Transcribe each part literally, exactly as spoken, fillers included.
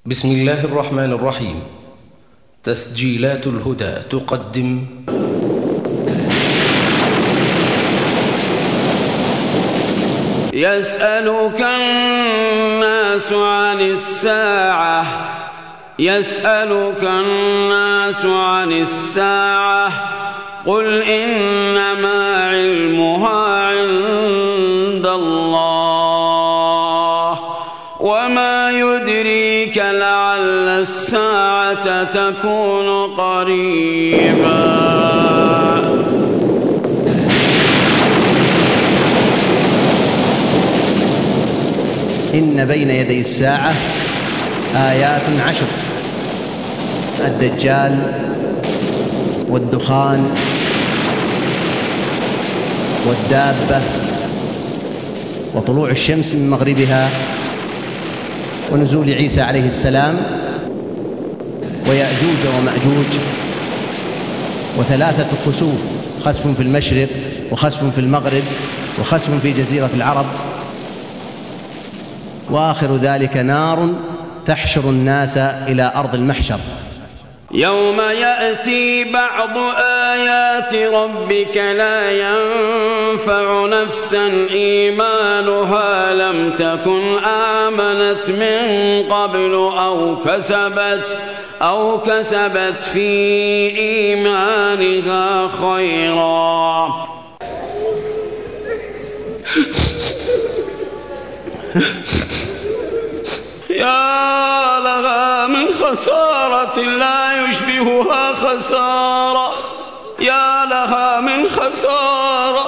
بسم الله الرحمن الرحيم. تسجيلات الهدى تقدم يسألك الناس عن الساعة يسألك الناس عن الساعة قل إنما علمها عند الله وما يدريك لعل الساعة تكون قريبا. إن بين يدي الساعة آيات عشر: الدجال والدخان والدابة وطلوع الشمس من مغربها ونزول عيسى عليه السلام ويأجوج ومأجوج وثلاثة خسوف: خسف في المشرق وخسف في المغرب وخسف في جزيرة العرب، وآخر ذلك نار تحشر الناس إلى أرض المحشر. يوم يأتي بعض آيات ربك لا ينفع نفسا إيمانها لم تكن آمنت من قبل أو كسبت أو كسبت في إيمانها خيرا. يا لها من خسارة لا يشبهها خسارة، يا لها من خسارة،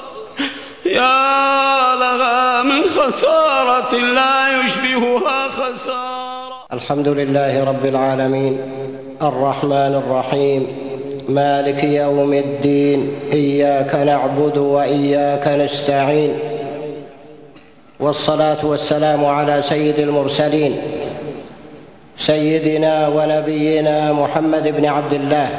يا لها من خسارة لا يشبهها خسارة. الحمد لله رب العالمين الرحمن الرحيم مالك يوم الدين، إياك نعبد وإياك نستعين، والصلاة والسلام على سيد المرسلين سيدنا ونبينا محمد بن عبد الله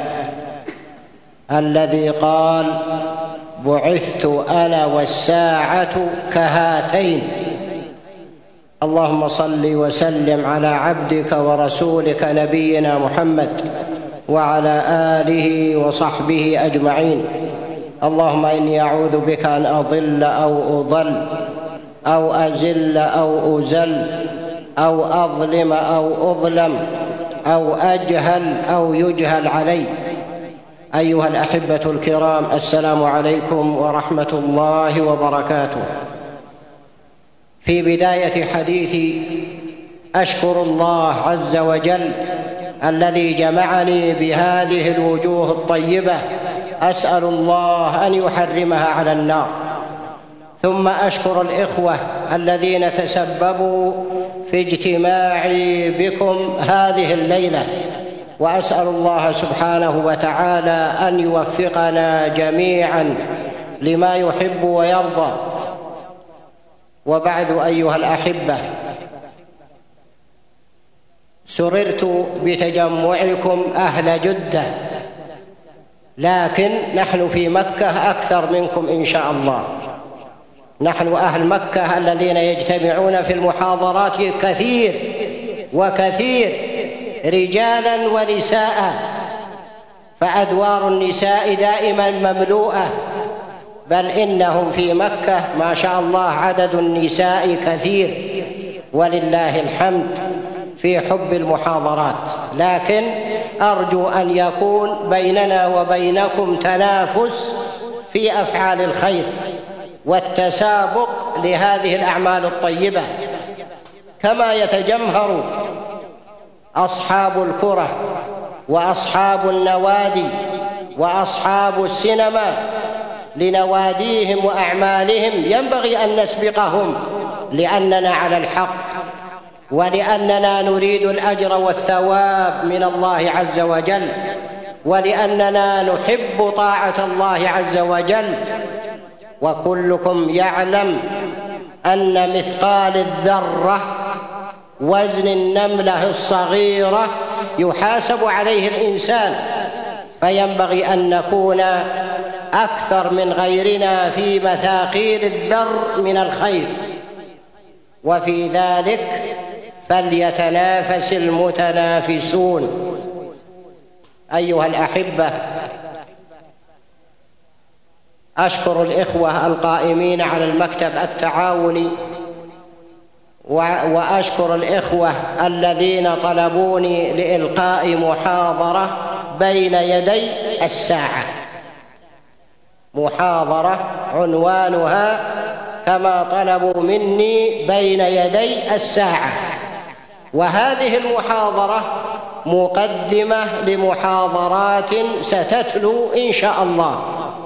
الذي قال: بعثت أنا والساعة كهاتين. اللهم صل وسلم على عبدك ورسولك نبينا محمد وعلى آله وصحبه أجمعين. اللهم إني أعوذ بك أن أضل أو أضل أو أزل أو أزل أو أظلم أو أظلم أو أجهل أو يجهل علي. أيها الأحبة الكرام، السلام عليكم ورحمة الله وبركاته. في بداية حديثي أشكر الله عز وجل الذي جمعني بهذه الوجوه الطيبة، أسأل الله أن يحرمها على النار. ثم أشكر الإخوة الذين تسببوا في اجتماعي بكم هذه الليلة، وأسأل الله سبحانه وتعالى أن يوفقنا جميعا لما يحب ويرضى. وبعد أيها الأحبة، سررت بتجمعكم أهل جدة، لكن نحن في مكة أكثر منكم إن شاء الله. نحن أهل مكة الذين يجتمعون في المحاضرات كثير وكثير، رجالا ونساء، فأدوار النساء دائما مملوءة، بل إنهم في مكة ما شاء الله عدد النساء كثير ولله الحمد في حب المحاضرات. لكن أرجو أن يكون بيننا وبينكم تنافس في أفعال الخير والتسابق لهذه الأعمال الطيبة، كما يتجمهر أصحاب الكرة وأصحاب النوادي وأصحاب السينما لنواديهم وأعمالهم. ينبغي أن نسبقهم لأننا على الحق، ولأننا نريد الأجر والثواب من الله عز وجل، ولأننا نحب طاعة الله عز وجل. وكلكم يعلم أن مثقال الذرة وزن النملة الصغيرة يحاسب عليه الإنسان، فينبغي أن نكون أكثر من غيرنا في مثاقيل الذر من الخير. وفي ذلك فليتنافس المتنافسون. أيها الأحبة، أشكر الإخوة القائمين على المكتب التعاوني، وأشكر الإخوة الذين طلبوني لإلقاء محاضرة بين يدي الساعة، محاضرة عنوانها كما طلبوا مني بين يدي الساعة. وهذه المحاضرة مقدمة لمحاضرات ستتلو إن شاء الله،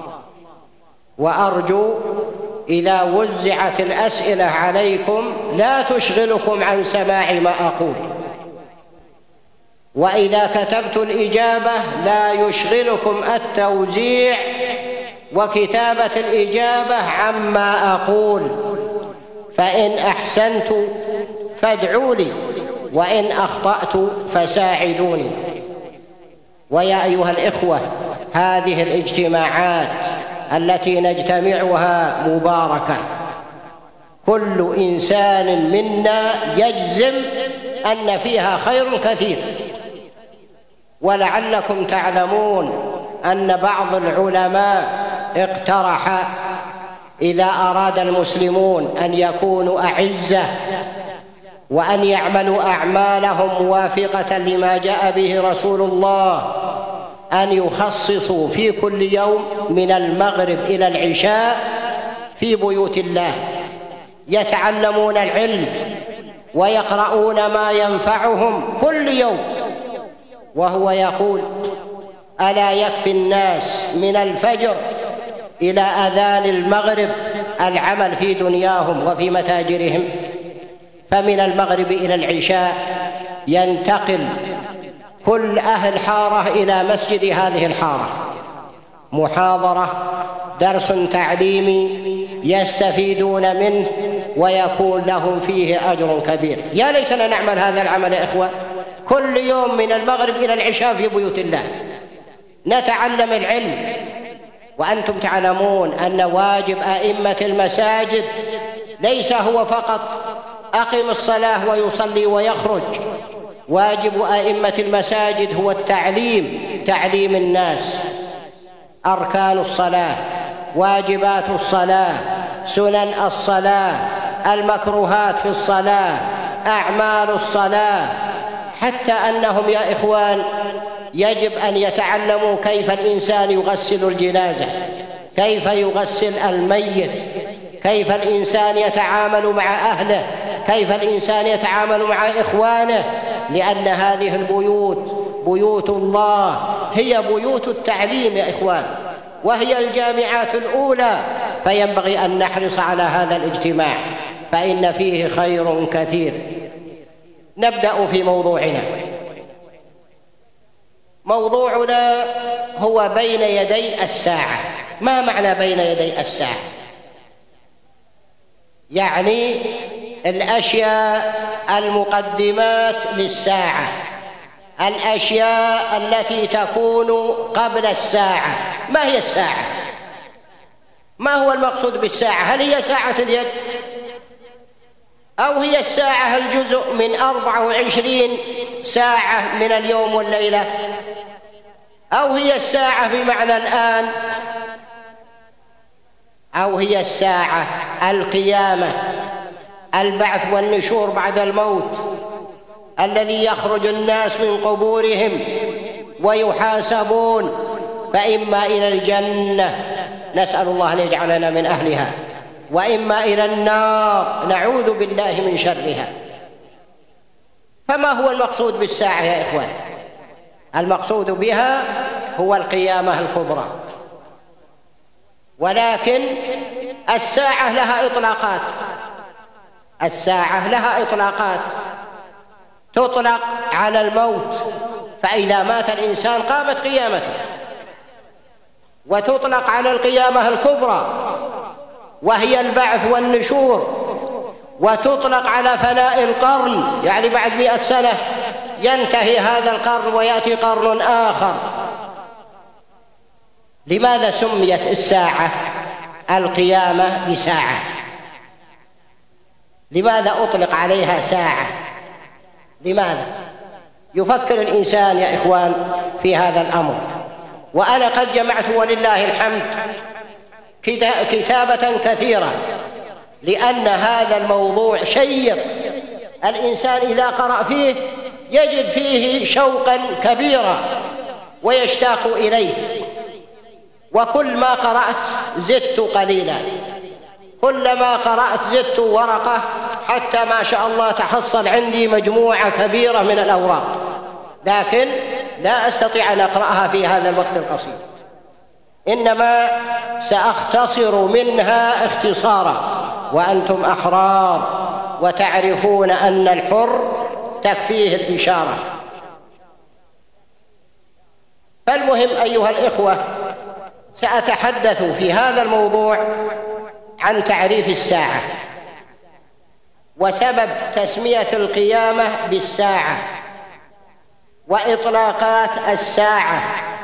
وأرجو إذا وزعت الأسئلة عليكم لا تشغلكم عن سماع ما أقول، وإذا كتبت الإجابة لا يشغلكم التوزيع وكتابة الإجابة عما أقول. فإن أحسنت فادعوا لي، وإن أخطأت فساعدوني. ويا أيها الإخوة، هذه الاجتماعات التي نجتمعها مباركة، كل إنسان منا يجزم أن فيها خير كثير. ولعلكم تعلمون أن بعض العلماء اقترح إذا أراد المسلمون أن يكونوا أعزة وأن يعملوا أعمالهم موافقة لما جاء به رسول الله، أن يخصصوا في كل يوم من المغرب إلى العشاء في بيوت الله يتعلمون العلم ويقرؤون ما ينفعهم كل يوم. وهو يقول: ألا يكفي الناس من الفجر إلى أذان المغرب العمل في دنياهم وفي متاجرهم؟ فمن المغرب إلى العشاء ينتقل كل أهل حارة إلى مسجد هذه الحارة، محاضرة، درس تعليمي يستفيدون منه ويكون لهم فيه أجر كبير. يا ليتنا نعمل هذا العمل يا إخوة، كل يوم من المغرب إلى العشاء في بيوت الله نتعلم العلم. وأنتم تعلمون أن واجب أئمة المساجد ليس هو فقط أقم الصلاة ويصلي ويخرج، واجب أئمة المساجد هو التعليم، تعليم الناس أركان الصلاة، واجبات الصلاة، سنن الصلاة، المكروهات في الصلاة، أعمال الصلاة، حتى أنهم يا إخوان يجب أن يتعلموا كيف الإنسان يغسل الجنازة، كيف يغسل الميت، كيف الإنسان يتعامل مع أهله، كيف الإنسان يتعامل مع إخوانه، لأن هذه البيوت بيوت الله هي بيوت التعليم يا إخوان، وهي الجامعات الأولى. فينبغي أن نحرص على هذا الاجتماع فإن فيه خير كثير. نبدأ في موضوعنا. موضوعنا هو بين يدي الساعة. ما معنى بين يدي الساعة؟ يعني الأشياء المقدمات للساعة، الأشياء التي تكون قبل الساعة. ما هي الساعة؟ ما هو المقصود بالساعة؟ هل هي ساعة اليد؟ أو هي الساعة الجزء من أربعة وعشرين ساعة من اليوم والليلة؟ أو هي الساعة بمعنى الآن؟ أو هي الساعة القيامة، البعث والنشور بعد الموت، الذي يخرج الناس من قبورهم ويحاسبون، فإما إلى الجنة، نسأل الله أن يجعلنا من أهلها، وإما إلى النار، نعوذ بالله من شرها. فما هو المقصود بالساعة يا إخوان؟ المقصود بها هو القيامة الكبرى. ولكن الساعة لها إطلاقات، الساعة لها إطلاقات. تطلق على الموت، فإذا مات الإنسان قامت قيامته، وتطلق على القيامة الكبرى وهي البعث والنشور، وتطلق على فناء القرن، يعني بعد مئة سنة ينتهي هذا القرن ويأتي قرن آخر. لماذا سميت الساعة القيامة بساعة؟ لماذا أطلق عليها ساعة؟ لماذا؟ يفكر الإنسان يا إخوان في هذا الأمر. وأنا قد جمعت ولله الحمد كتابة كثيرة، لأن هذا الموضوع شيق، الإنسان إذا قرأ فيه يجد فيه شوقا كبيرا ويشتاق إليه، وكل ما قرأت زدت قليلا، كلما قرأت زدت ورقة، حتى ما شاء الله تحصل عندي مجموعة كبيرة من الأوراق، لكن لا أستطيع أن أقرأها في هذا الوقت القصير، إنما سأختصر منها اختصارا، وأنتم أحرار وتعرفون أن الحر تكفيه الإشارة. فالمهم أيها الإخوة، سأتحدث في هذا الموضوع عن تعريف الساعة، وسبب تسمية القيامة بالساعة، وإطلاقات الساعة،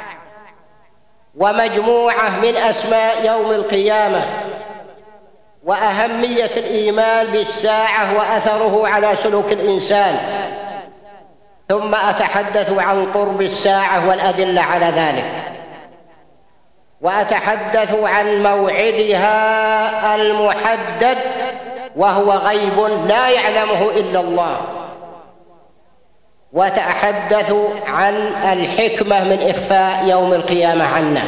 ومجموعة من أسماء يوم القيامة، وأهمية الإيمان بالساعة وأثره على سلوك الإنسان، ثم أتحدث عن قرب الساعة والأدلة على ذلك، وأتحدث عن موعدها المحدد وهو غيب لا يعلمه إلا الله، وأتحدث عن الحكمة من إخفاء يوم القيامة عنا،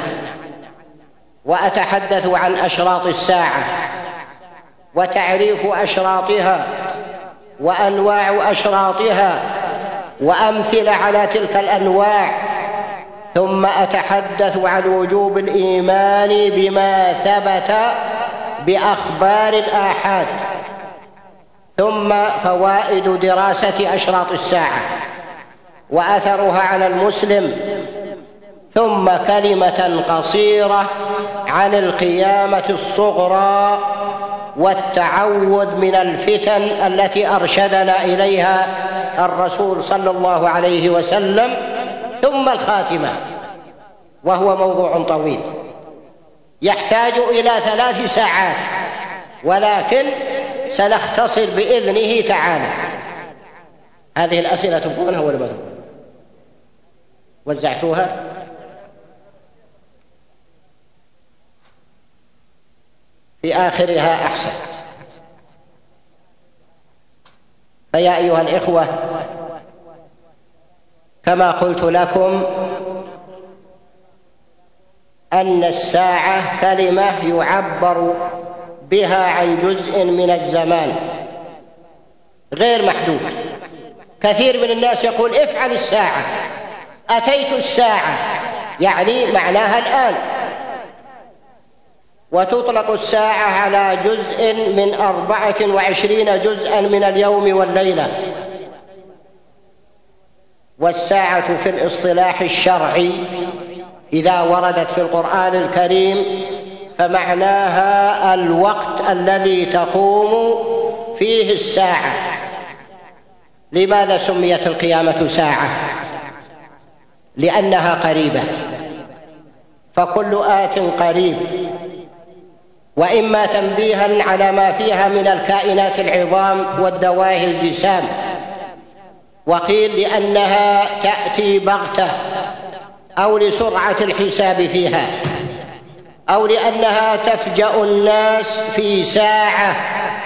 وأتحدث عن أشراط الساعة وتعريف أشراطها وأنواع أشراطها وأمثلة على تلك الأنواع، ثم أتحدث عن وجوب الإيمان بما ثبت بأخبار الآحاد، ثم فوائد دراسة أشراط الساعة وأثرها على المسلم، ثم كلمة قصيرة عن القيامة الصغرى والتعوذ من الفتن التي أرشدنا إليها الرسول صلى الله عليه وسلم، ثم الخاتمة، وهو موضوع طويل يحتاج إلى ثلاث ساعات، ولكن سنختصر بإذنه تعالى. هذه الأسئلة تبغونها ولا ما تبغون؟ وزعتوها؟ في آخرها أحسن. فيا أيها الإخوة، كما قلت لكم أن الساعة كلمة يعبر بها عن جزء من الزمان غير محدود. كثير من الناس يقول افعل الساعة، أتيت الساعة، يعني معناها الآن. وتطلق الساعة على جزء من أربعة وعشرين جزءا من اليوم والليلة. والساعة في الاصطلاح الشرعي إذا وردت في القرآن الكريم فمعناها الوقت الذي تقوم فيه الساعة. لماذا سميت القيامة ساعة؟ لأنها قريبة، فكل آت قريب، وإما تنبيها على ما فيها من الكائنات العظام والدواهي الجسام، وقيل لأنها تأتي بغتة، أو لسرعة الحساب فيها، أو لأنها تفجأ الناس في ساعة.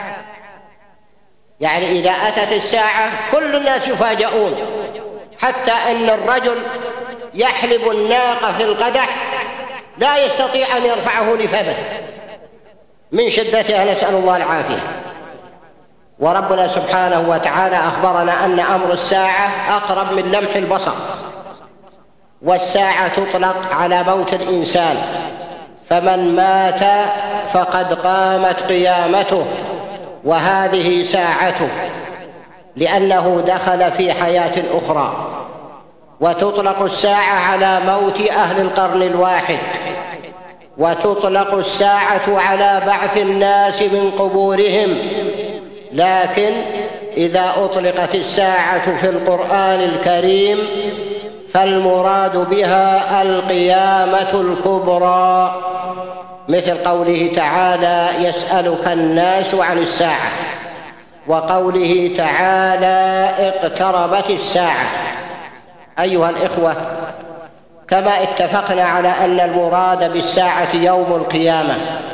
يعني إذا أتت الساعة كل الناس يفاجؤون، حتى أن الرجل يحلب الناقة في القدح لا يستطيع أن يرفعه لفمه من شدتها، نسأل الله العافية. وربنا سبحانه وتعالى أخبرنا أن أمر الساعة أقرب من لمح البصر. والساعة تطلق على موت الإنسان، فمن مات فقد قامت قيامته، وهذه ساعته، لأنه دخل في حياة أخرى. وتطلق الساعة على موت أهل القرن الواحد، وتطلق الساعة على بعث الناس من قبورهم. لكن إذا أطلقت الساعة في القرآن الكريم فالمراد بها القيامة الكبرى، مثل قوله تعالى: يسألك الناس عن الساعة. وقوله تعالى اقتربت الساعة. أيها الإخوة، كما اتفقنا على أن المراد بالساعة يوم القيامة،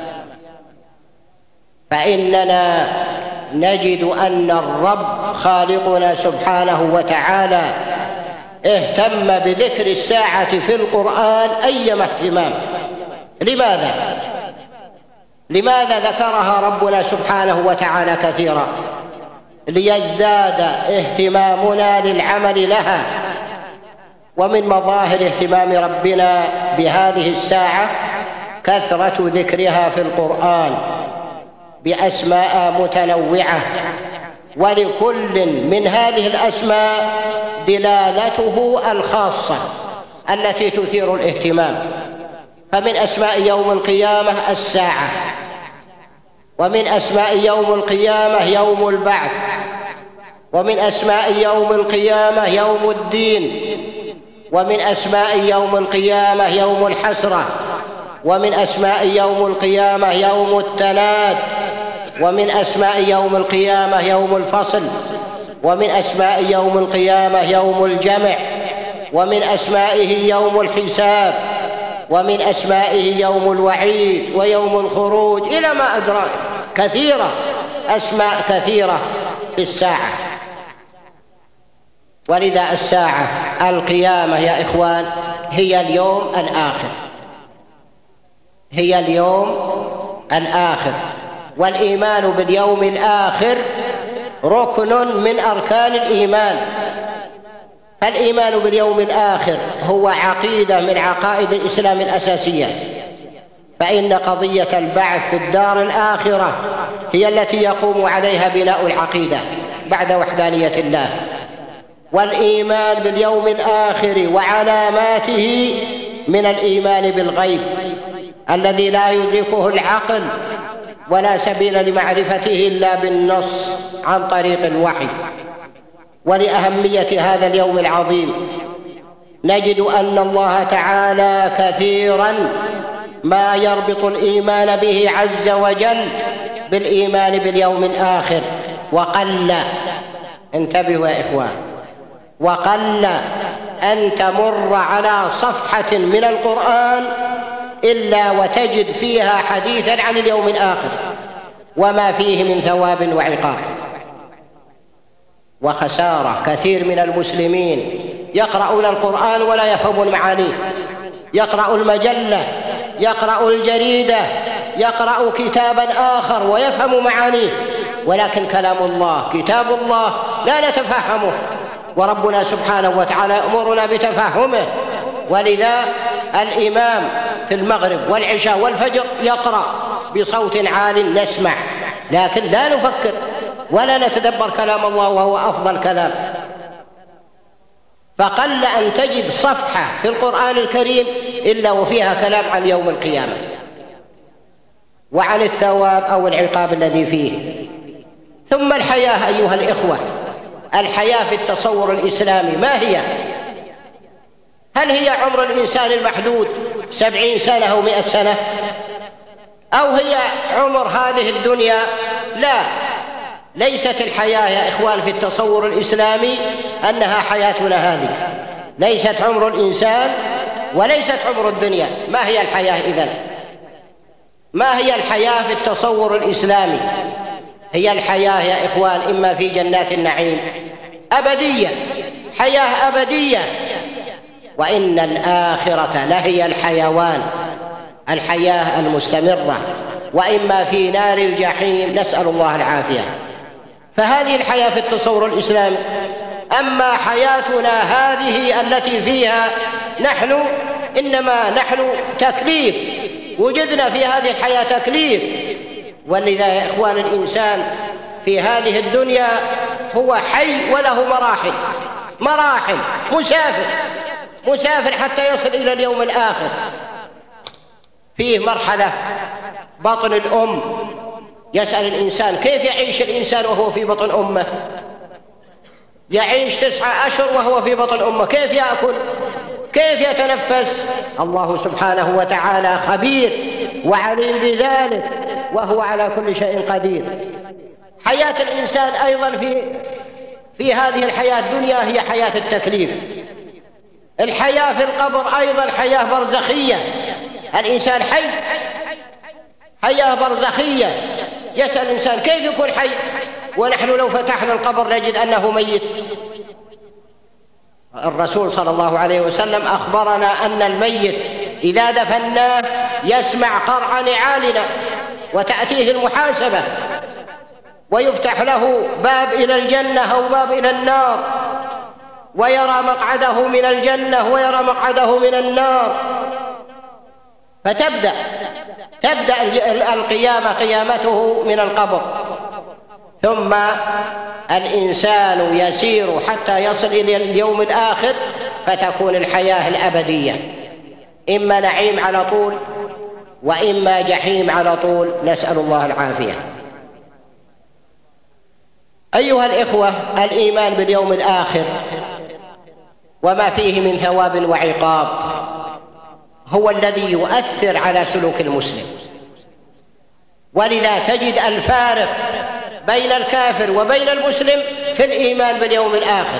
فإننا نجد أن الرب خالقنا سبحانه وتعالى اهتم بذكر الساعة في القرآن أيما اهتمام. لماذا؟ لماذا ذكرها ربنا سبحانه وتعالى كثيرا؟ ليزداد اهتمامنا للعمل لها. ومن مظاهر اهتمام ربنا بهذه الساعة كثرة ذكرها في القرآن بأسماء متنوعة، ولكل من هذه الأسماء دلالته الخاصة التي تثير الاهتمام. فمن أسماء يوم القيامة الساعة، ومن أسماء يوم القيامة يوم البعث، ومن أسماء يوم القيامة يوم الدين، ومن أسماء يوم القيامة يوم الحسرة، ومن أسماء يوم القيامة يوم التناد، ومن أسماء يوم القيامة يوم الفصل، ومن أسماء يوم القيامة يوم الجمع، ومن أسمائه يوم الحساب، ومن أسمائه يوم الوعيد ويوم الخروج إلى ما أدراك. كثيرة، أسماء كثيرة في الساعة. ولذا الساعة القيامة يا إخوان هي اليوم الآخر، هي اليوم الآخر. والإيمان باليوم الآخر ركن من أركان الإيمان. فالإيمان باليوم الآخر هو عقيدة من عقائد الإسلام الأساسية، فإن قضية البعث في الدار الآخرة هي التي يقوم عليها بناء العقيدة بعد وحدانية الله. والإيمان باليوم الآخر وعلاماته من الإيمان بالغيب الذي لا يدركه العقل ولا سبيل لمعرفته إلا بالنص عن طريق الوحي. ولأهمية هذا اليوم العظيم نجد أن الله تعالى كثيراً ما يربط الإيمان به عز وجل بالإيمان باليوم الآخر. وقل، انتبهوا يا إخوان، وقل أن تمر على صفحة من القرآن إلا وتجد فيها حديثاً عن اليوم الآخر وما فيه من ثواب وعقاب. وخسارة كثير من المسلمين يقرؤون القرآن ولا يفهمون معانيه، يقرأ المجلة، يقرأ الجريدة، يقرأ كتابا آخر ويفهم معانيه، ولكن كلام الله كتاب الله لا نتفهمه، وربنا سبحانه وتعالى يأمرنا بتفهمه. ولذا الإمام في المغرب والعشاء والفجر يقرأ بصوت عال نسمع، لكن لا نفكر ولا نتدبر كلام الله وهو أفضل كلام. فقل أن تجد صفحة في القرآن الكريم إلا وفيها كلام عن يوم القيامة وعن الثواب أو العقاب الذي فيه. ثم الحياة أيها الإخوة، الحياة في التصور الإسلامي ما هي؟ هل هي عمر الإنسان المحدود سبعين سنة أو مئة سنة؟ أو هي عمر هذه الدنيا؟ لا، ليست الحياة يا إخوان في التصور الإسلامي أنها حياتنا هذه، ليست عمر الإنسان وليست عمر الدنيا. ما هي الحياة إذن؟ ما هي الحياة في التصور الإسلامي؟ هي الحياة يا إخوان إما في جنات النعيم أبدية، حياة أبدية، وإن الآخرة لهي الحيوان، الحياة المستمرة، وإما في نار الجحيم، نسأل الله العافية. فهذه الحياة في التصور الإسلامي. أما حياتنا هذه التي فيها نحن إنما نحن تكليف، وجدنا في هذه الحياة تكليف. ولذا يا إخوان الإنسان في هذه الدنيا هو حي وله مراحل، مراحل، مسافر مسافر حتى يصل إلى اليوم الآخر. فيه مرحلة بطن الأم، يسأل الإنسان كيف يعيش الإنسان وهو في بطن أمه؟ يعيش تسعة أشهر وهو في بطن أمه، كيف يأكل؟ كيف يتنفس؟ الله سبحانه وتعالى خبير وعليم بذلك، وهو على كل شيء قدير. حياة الإنسان أيضا في في هذه الحياة الدنيا هي حياة التكليف. الحياة في القبر أيضا حياة برزخية، الإنسان حي، حياة برزخية. يسأل الإنسان كيف يكون حي ونحن لو فتحنا القبر نجد أنه ميت؟ الرسول صلى الله عليه وسلم أخبرنا أن الميت إذا دفناه يسمع قرع نعالنا وتأتيه المحاسبة ويفتح له باب إلى الجنة أو باب إلى النار، ويرى مقعده من الجنة ويرى مقعده من النار. فتبدأ تبدأ القيامة قيامته من القبر، ثم الإنسان يسير حتى يصل إلى اليوم الآخر فتكون الحياة الأبدية، إما نعيم على طول وإما جحيم على طول، نسأل الله العافية. أيها الإخوة، الإيمان باليوم الآخر وما فيه من ثواب وعقاب هو الذي يؤثر على سلوك المسلم، ولذا تجد الفارق بين الكافر وبين المسلم في الإيمان باليوم الآخر،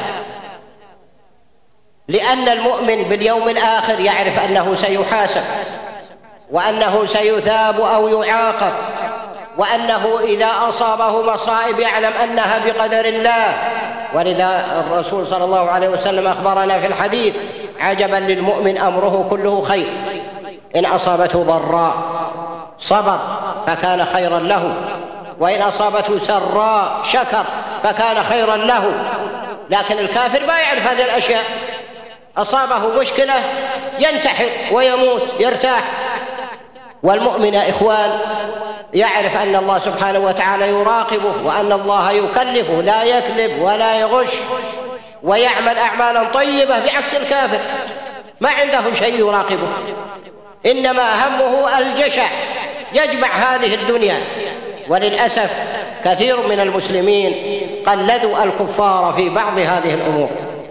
لأن المؤمن باليوم الآخر يعرف أنه سيحاسب وأنه سيثاب أو يعاقب، وأنه إذا أصابه مصائب يعلم أنها بقدر الله. ولذا الرسول صلى الله عليه وسلم أخبرنا في الحديث: عجبا للمؤمن أمره كله خير، إن أصابته ضراء صبر فكان خيرا له، وإن أصابته سراء شكر فكان خيرا له. لكن الكافر ما يعرف هذه الأشياء، أصابه مشكلة ينتحر ويموت يرتاح. والمؤمن يا إخوان يعرف أن الله سبحانه وتعالى يراقبه، وأن الله يكلفه، لا يكذب ولا يغش ويعمل أعمالا طيبة، بعكس الكافر ما عنده شيء يراقبه، إنما همه الجشع، يجمع هذه الدنيا. وللأسف كثير من المسلمين قلدوا الكفار في بعض هذه الأمور.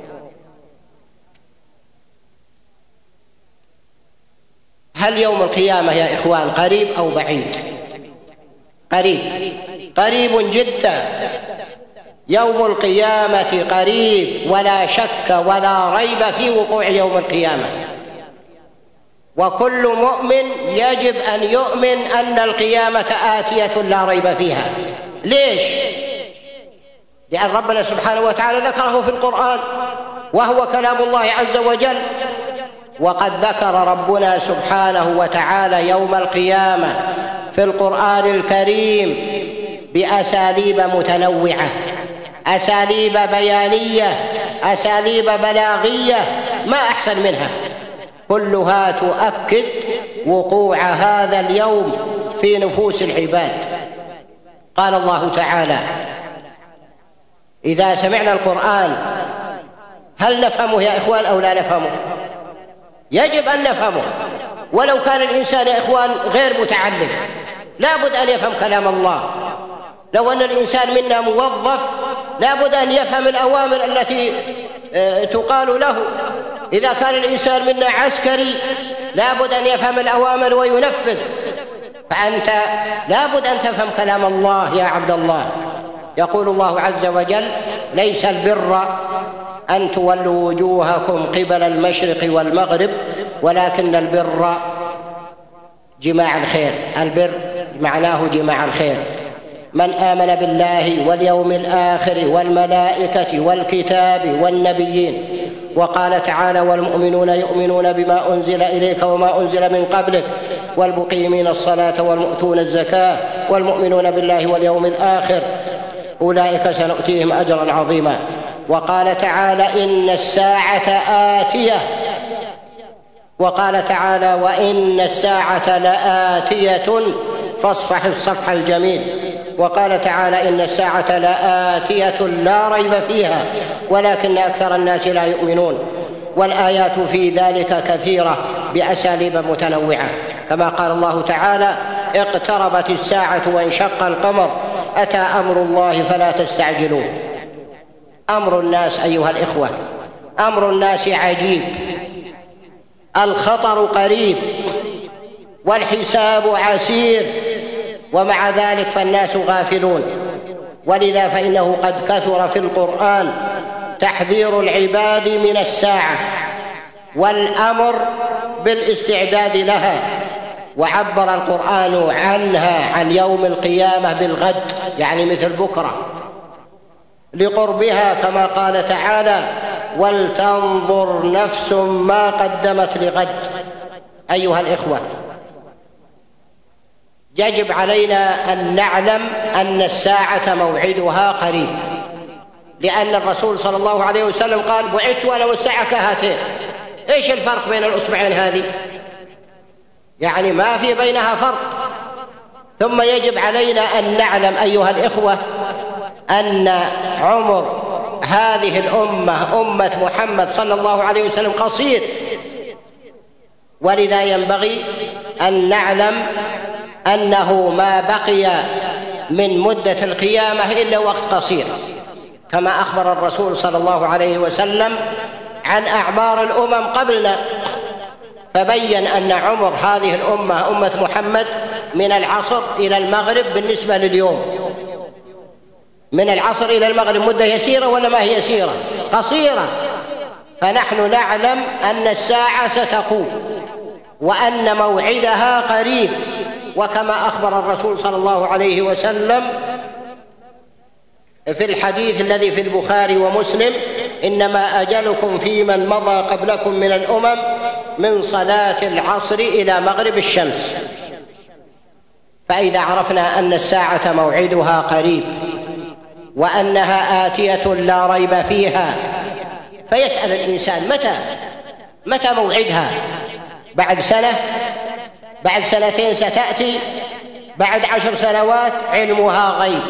هل يوم القيامة يا إخوان قريب أو بعيد؟ قريب، قريب جدا. يوم القيامة قريب، ولا شك ولا ريب في وقوع يوم القيامة. وكل مؤمن يجب أن يؤمن أن القيامة آتية لا ريب فيها. ليش؟ لأن ربنا سبحانه وتعالى ذكره في القرآن، وهو كلام الله عز وجل. وقد ذكر ربنا سبحانه وتعالى يوم القيامة في القرآن الكريم بأساليب متنوعة، أساليب بيانية، أساليب بلاغية ما أحسن منها، كلها تؤكد وقوع هذا اليوم في نفوس العباد. قال الله تعالى: إذا سمعنا القرآن هل نفهمه يا إخوان أو لا نفهمه؟ يجب أن نفهمه، ولو كان الإنسان يا إخوان غير متعلم لا بد أن يفهم كلام الله. لو أن الإنسان منا موظف لا بد أن يفهم الأوامر التي تقال له. إذا كان الإنسان منا عسكري لا بد أن يفهم الأوامر وينفذ. فأنت لا بد أن تفهم كلام الله يا عبد الله. يقول الله عز وجل: ليس البر أن تولوا وجوهكم قبل المشرق والمغرب ولكن البر جماع الخير. البر معناه جماع الخير. من آمن بالله واليوم الآخر والملائكة والكتاب والنبيين. وقال تعالى: والمؤمنون يؤمنون بما أنزل إليك وما أنزل من قبلك والمقيمين الصلاة والمؤتون الزكاة والمؤمنون بالله واليوم الآخر أولئك سنؤتيهم أجرا عظيما. وقال تعالى: إن الساعة آتية. وقال تعالى: وإن الساعة لآتية فاصفح الصفح الجميل. وقال تعالى: إن الساعة لآتية لا ريب فيها ولكن أكثر الناس لا يؤمنون. والآيات في ذلك كثيرة بأساليب متنوعة، كما قال الله تعالى: اقتربت الساعة وانشق القمر أتى أمر الله فلا تستعجلوه. أمر الناس أيها الإخوة، أمر الناس عجيب، الخطر قريب والحساب عسير، ومع ذلك فالناس غافلون. ولذا فإنه قد كثر في القرآن تحذير العباد من الساعة والأمر بالاستعداد لها، وعبر القرآن عنها عن يوم القيامة بالغد، يعني مثل بكرة، لقربها كما قال تعالى: ولتنظر نفس ما قدمت لغد. أيها الإخوة، يجب علينا أن نعلم أن الساعة موعدها قريب، لأن الرسول صلى الله عليه وسلم قال: بعثت وأنا والساعة كهاتين. إيش الفرق بين الأصبعين هذه؟ يعني ما في بينها فرق. ثم يجب علينا أن نعلم أيها الإخوة أن عمر هذه الأمة أمة محمد صلى الله عليه وسلم قصير، ولذا ينبغي أن نعلم أنه ما بقي من مدة القيامة إلا وقت قصير، كما أخبر الرسول صلى الله عليه وسلم عن أعمار الأمم قبلنا، فبين أن عمر هذه الأمة أمة محمد من العصر إلى المغرب بالنسبة لليوم، من العصر إلى المغرب مدة يسيرة ولا ما هي يسيرة؟ قصيرة. فنحن نعلم أن الساعة ستقوم وأن موعدها قريب، وكما أخبر الرسول صلى الله عليه وسلم في الحديث الذي في البخاري ومسلم: إنما أجلكم في من مضى قبلكم من الأمم من صلاة العصر إلى مغرب الشمس. فإذا عرفنا أن الساعة موعدها قريب وأنها آتية لا ريب فيها، فيسأل الإنسان: متى متى موعدها؟ بعد سنة؟ بعد سنتين ستأتي؟ بعد عشر سنوات؟ علمها غيب.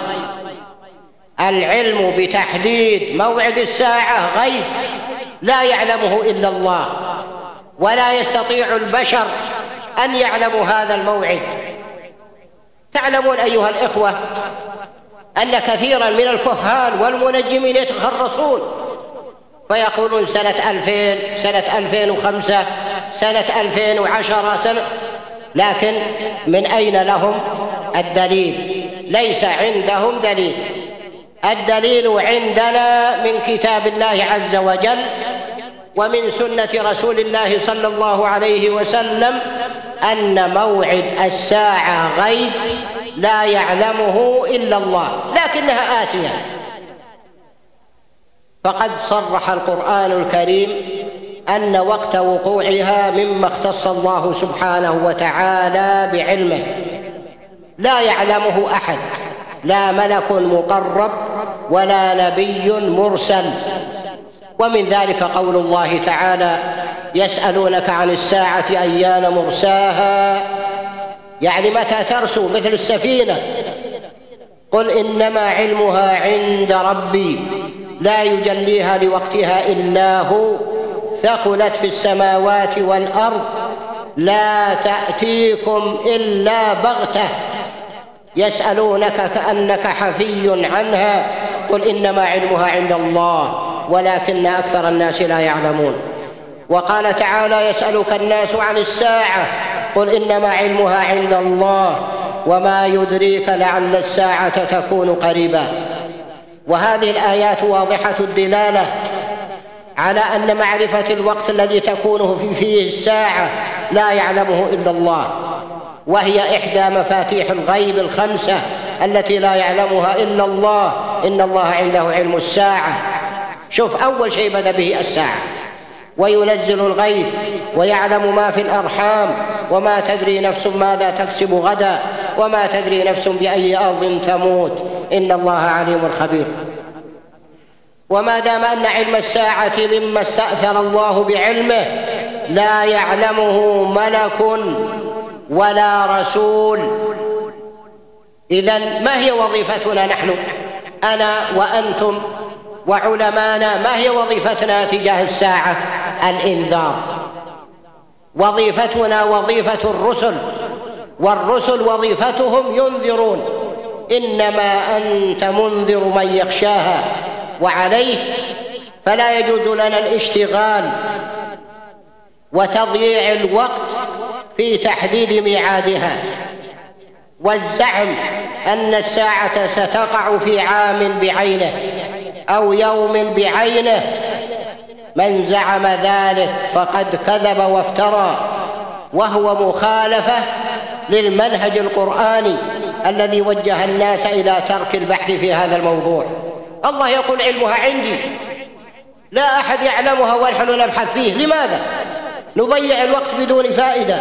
العلم بتحديد موعد الساعة غيب لا يعلمه إلا الله، ولا يستطيع البشر أن يعلموا هذا الموعد. تعلمون أيها الإخوة أن كثيرا من الكهان والمنجمين يتخرصون فيقولون سنة ألفين، سنة ألفين وخمسة، سنة ألفين وعشرة سنة، لكن من أين لهم الدليل؟ ليس عندهم دليل. الدليل عندنا من كتاب الله عز وجل ومن سنة رسول الله صلى الله عليه وسلم أن موعد الساعة غيب لا يعلمه إلا الله، لكنها آتية. فقد صرح القرآن الكريم أن وقت وقوعها مما اختص الله سبحانه وتعالى بعلمه، لا يعلمه أحد، لا ملك مقرب ولا نبي مرسل. ومن ذلك قول الله تعالى: يسألونك عن الساعة أيان مرساها، يعني متى ترسو مثل السفينة. قل إنما علمها عند ربي لا يجليها لوقتها إلا هو، ثقلت في السماوات والأرض لا تأتيكم إلا بغتة، يسألونك كأنك حفي عنها، قل إنما علمها عند الله ولكن أكثر الناس لا يعلمون. وقال تعالى: يسألك الناس عن الساعة قل إنما علمها عند الله وما يدريك لعل الساعة تكون قريبا. وهذه الآيات واضحة الدلالة على أن معرفة الوقت الذي تكون فيه الساعة لا يعلمه إلا الله، وهي إحدى مفاتيح الغيب الخمسة التي لا يعلمها إلا الله. إن الله عنده علم الساعة. شوف، أول شيء بدأ به الساعة، وينزل الغيث ويعلم ما في الأرحام وما تدري نفس ماذا تكسب غدا وما تدري نفس بأي أرض تموت إن الله عليم خبير. وما دام أن علم الساعة مما استأثر الله بعلمه لا يعلمه ملك ولا رسول، إذن ما هي وظيفتنا نحن، أنا وأنتم وعلمانا؟ ما هي وظيفتنا تجاه الساعة؟ الإنذار. وظيفتنا وظيفة الرسل، والرسل وظيفتهم ينذرون. إنما أنت منذر من يخشاها، وعليه فلا يجوز لنا الاشتغال وتضييع الوقت في تحديد ميعادها والزعم أن الساعة ستقع في عام بعينه أو يوم بعينه، من زعم ذلك فقد كذب وافترى، وهو مخالفة للمنهج القرآني الذي وجه الناس إلى ترك البحث في هذا الموضوع. الله يقول علمها عندي، لا أحد يعلمها ونحن نبحث فيه. لماذا نضيع الوقت بدون فائدة؟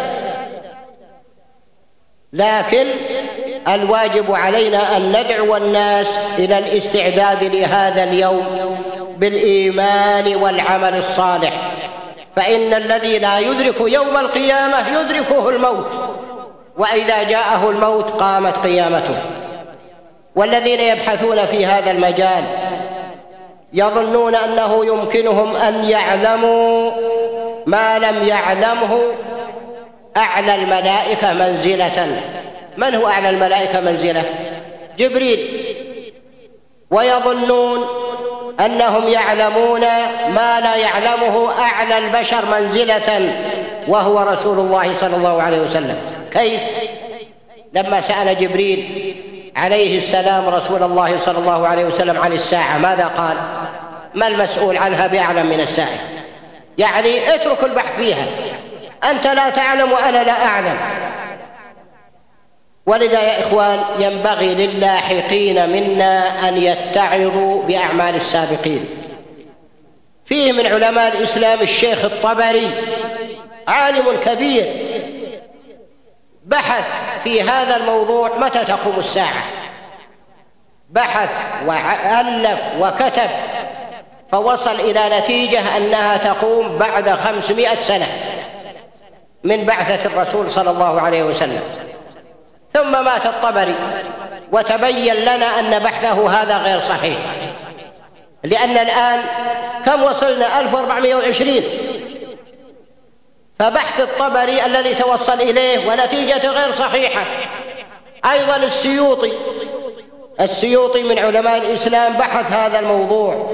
لكن الواجب علينا أن ندعو الناس إلى الاستعداد لهذا اليوم بالإيمان والعمل الصالح، فإن الذي لا يدرك يوم القيامة يدركه الموت، وإذا جاءه الموت قامت قيامته. والذين يبحثون في هذا المجال يظنون أنه يمكنهم أن يعلموا ما لم يعلمه أعلى الملائكة منزلة. من هو أعلى الملائكة منزلة؟ جبريل. ويظنون أنهم يعلمون ما لا يعلمه أعلى البشر منزلة وهو رسول الله صلى الله عليه وسلم. كيف؟ لما سأل جبريل عليه السلام رسول الله صلى الله عليه وسلم عن الساعة ماذا قال؟ ما المسؤول عنها بأعلم من السائل؟ يعني اترك البحث فيها، أنت لا تعلم وأنا لا أعلم. ولذا يا إخوان ينبغي للاحقين منا أن يتعظوا بأعمال السابقين. فيه من علماء الإسلام الشيخ الطبري، عالم كبير، بحث في هذا الموضوع متى تقوم الساعة، بحث وألف وكتب، فوصل إلى نتيجة أنها تقوم بعد خمسمائة سنة من بعثة الرسول صلى الله عليه وسلم. ثم مات الطبري وتبين لنا أن بحثه هذا غير صحيح، لأن الآن كم وصلنا؟ ألف وأربعمائة وعشرين. فبحث الطبري الذي توصل إليه ونتيجة غير صحيحة. أيضا السيوطي السيوطي من علماء الإسلام بحث هذا الموضوع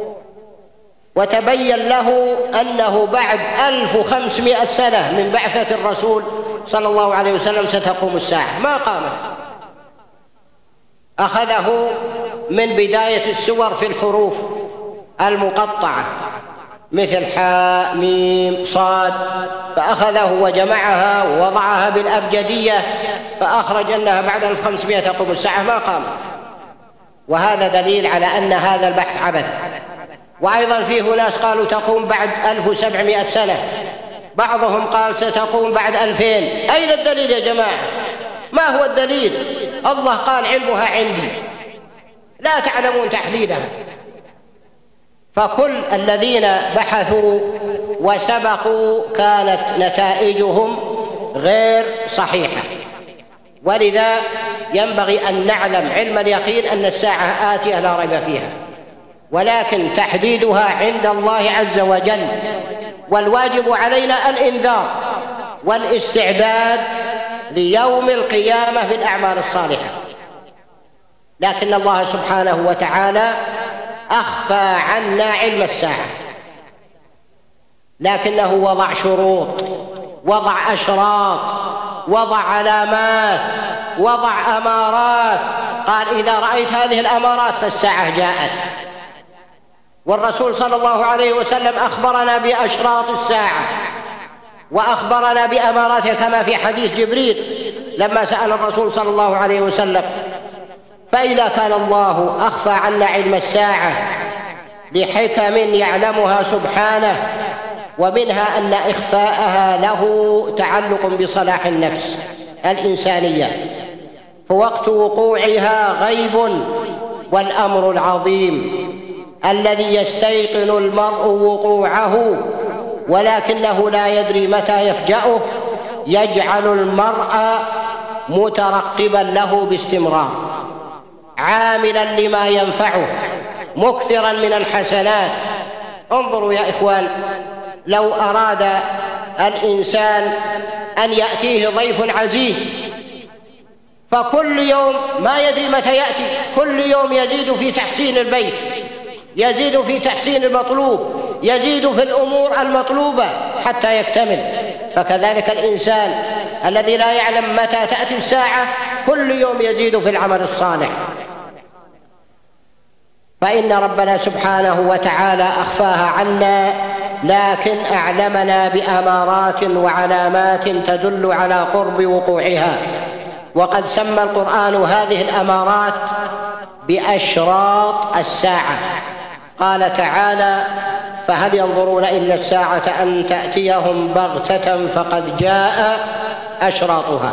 وتبين له أنه بعد ألف وخمسمائة سنة من بعثة الرسول صلى الله عليه وسلم ستقوم الساعة. ما قامت. أخذه من بداية السور في الحروف المقطعة مثل حاء ميم صاد، فأخذه وجمعها ووضعها بالأبجدية فأخرج أنها بعد ألف وخمسمائة تقوم الساعة. ما قامت. وهذا دليل على أن هذا البحث عبث. وأيضا فيه ناس قالوا تقوم بعد ألف وسبعمائة سنة، بعضهم قال ستقوم بعد ألفين. أين الدليل يا جماعة؟ ما هو الدليل؟ الله قال علمها عندي، لا تعلمون تحليلها. فكل الذين بحثوا وسبقوا كانت نتائجهم غير صحيحة. ولذا ينبغي أن نعلم علم اليقين أن الساعة آتية لا ريب فيها، ولكن تحديدها عند الله عز وجل، والواجب علينا الإنذار والاستعداد ليوم القيامة بالأعمال الصالحة. لكن الله سبحانه وتعالى أخفى عنا علم الساعة، لكنه وضع شروط، وضع أشراط، وضع علامات، وضع أمارات. قال إذا رأيت هذه الأمارات فالساعة جاءت. والرسول صلى الله عليه وسلم أخبرنا بأشراط الساعة وأخبرنا بأماراتها كما في حديث جبريل لما سأل الرسول صلى الله عليه وسلم. فإذا كان الله أخفى عنا علم الساعة لحكم يعلمها سبحانه، ومنها أن إخفاءها له تعلق بصلاح النفس الإنسانية، فوقت وقوعها غيب، والأمر العظيم الذي يستيقن المرء وقوعه ولكنه لا يدري متى يفجأه يجعل المرء مترقبا له باستمرار، عاملا لما ينفعه، مكثرا من الحسنات. انظروا يا إخوان، لو أراد الإنسان أن يأتيه ضيف عزيز فكل يوم ما يدري متى يأتي، كل يوم يزيد في تحسين البيت، يزيد في تحسين المطلوب، يزيد في الأمور المطلوبة حتى يكتمل. فكذلك الإنسان الذي لا يعلم متى تأتي الساعة كل يوم يزيد في العمل الصالح. فإن ربنا سبحانه وتعالى أخفاها عنا، لكن أعلمنا بأمارات وعلامات تدل على قرب وقوعها. وقد سمى القرآن هذه الأمارات بأشراط الساعة. قال تعالى: فهل ينظرون إلا الساعة أن تأتيهم بغتة فقد جاء أشراطها.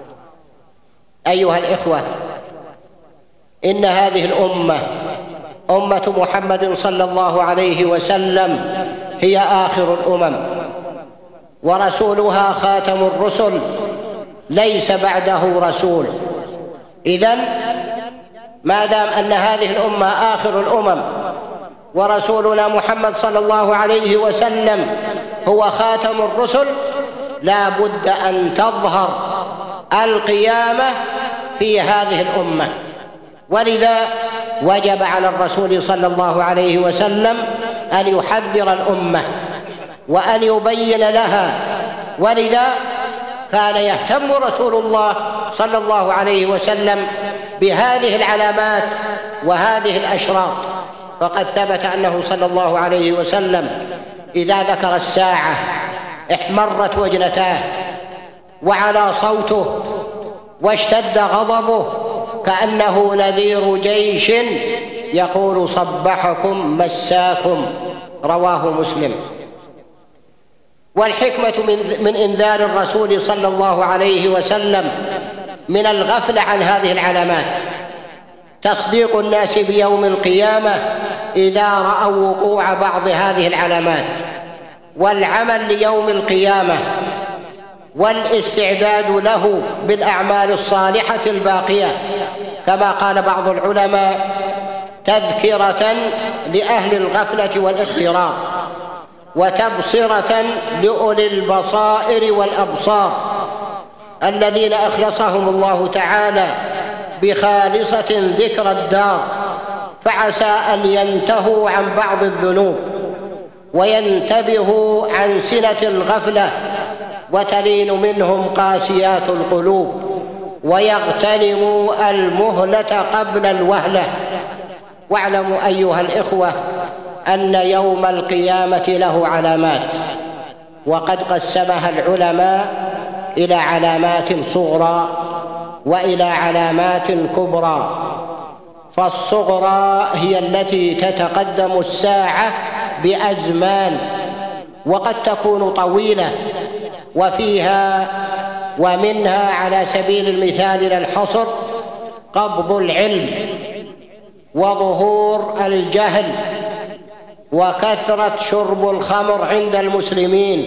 أيها الإخوة، إن هذه الأمة أمة محمد صلى الله عليه وسلم هي آخر الأمم، ورسولها خاتم الرسل، ليس بعده رسول. إذن ما دام أن هذه الأمة آخر الأمم ورسولنا محمد صلى الله عليه وسلم هو خاتم الرسل، لا بد أن تظهر القيامة في هذه الأمة. ولذا وجب على الرسول صلى الله عليه وسلم أن يحذر الأمة وأن يبين لها. ولذا كان يهتم رسول الله صلى الله عليه وسلم بهذه العلامات وهذه الأشراط. فقد ثبت أنه صلى الله عليه وسلم إذا ذكر الساعة احمرت وجنتاه وعلى صوته واشتد غضبه كأنه نذير جيش يقول: صبحكم مساكم. رواه مسلم. والحكمة من إنذار الرسول صلى الله عليه وسلم من الغفلة عن هذه العلامات تصديق الناس بيوم القيامة إذا رأوا وقوع بعض هذه العلامات، والعمل ليوم القيامة والاستعداد له بالأعمال الصالحة الباقية، كما قال بعض العلماء: تذكرة لأهل الغفلة والاغترار، وتبصرة لأولي البصائر والأبصار الذين أخلصهم الله تعالى بخالصة ذكر الدار، فعسى أن ينتهوا عن بعض الذنوب وينتبهوا عن سنة الغفلة، وتلين منهم قاسيات القلوب، ويغتنموا المهلة قبل الوهلة. واعلموا أيها الإخوة أن يوم القيامة له علامات، وقد قسمها العلماء إلى علامات صغرى وإلى علامات كبرى. فالصغرى هي التي تتقدم الساعة بأزمان، وقد تكون طويلة، وفيها ومنها على سبيل المثال للحصر قبض العلم، وظهور الجهل، وكثرة شرب الخمر عند المسلمين،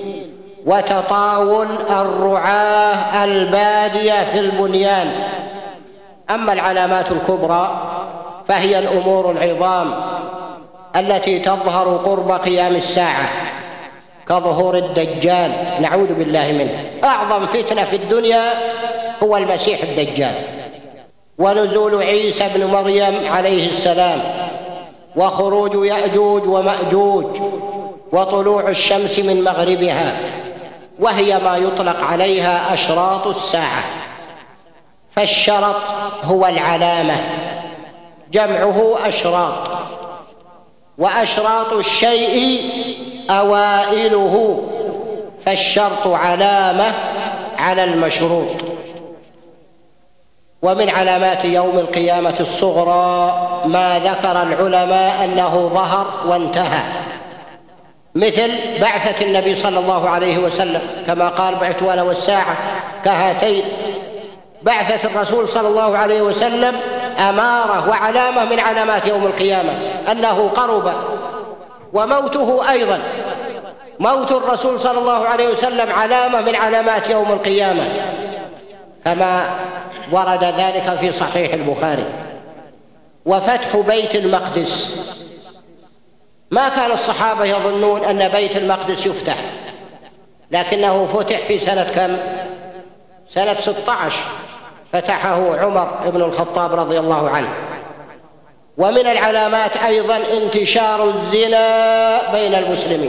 وتطاول الرعاة البادية في البنيان. أما العلامات الكبرى فهي الأمور العظام التي تظهر قرب قيام الساعة، كظهور الدجال، نعوذ بالله منه. أعظم فتنة في الدنيا هو المسيح الدجال، ونزول عيسى بن مريم عليه السلام، وخروج يأجوج ومأجوج، وطلوع الشمس من مغربها، وهي ما يطلق عليها أشراط الساعة. فالشرط هو العلامة، جمعه أشراط، وأشراط الشيء أوائله، فالشرط علامة على المشروط. ومن علامات يوم القيامة الصغرى ما ذكر العلماء أنه ظهر وانتهى، مثل بعثة النبي صلى الله عليه وسلم، كما قال: بعثت أنا والساعة كهاتين. بعثة الرسول صلى الله عليه وسلم أمارة وعلامة من علامات يوم القيامة أنه قرب، وموته أيضا، موت الرسول صلى الله عليه وسلم علامة من علامات يوم القيامة، كما ورد ذلك في صحيح البخاري. وفتح بيت المقدس، ما كان الصحابة يظنون أن بيت المقدس يفتح، لكنه فتح في سنة كم؟ سنة ستة عشر، فتحه عمر بن الخطاب رضي الله عنه. ومن العلامات أيضا انتشار الزنا بين المسلمين،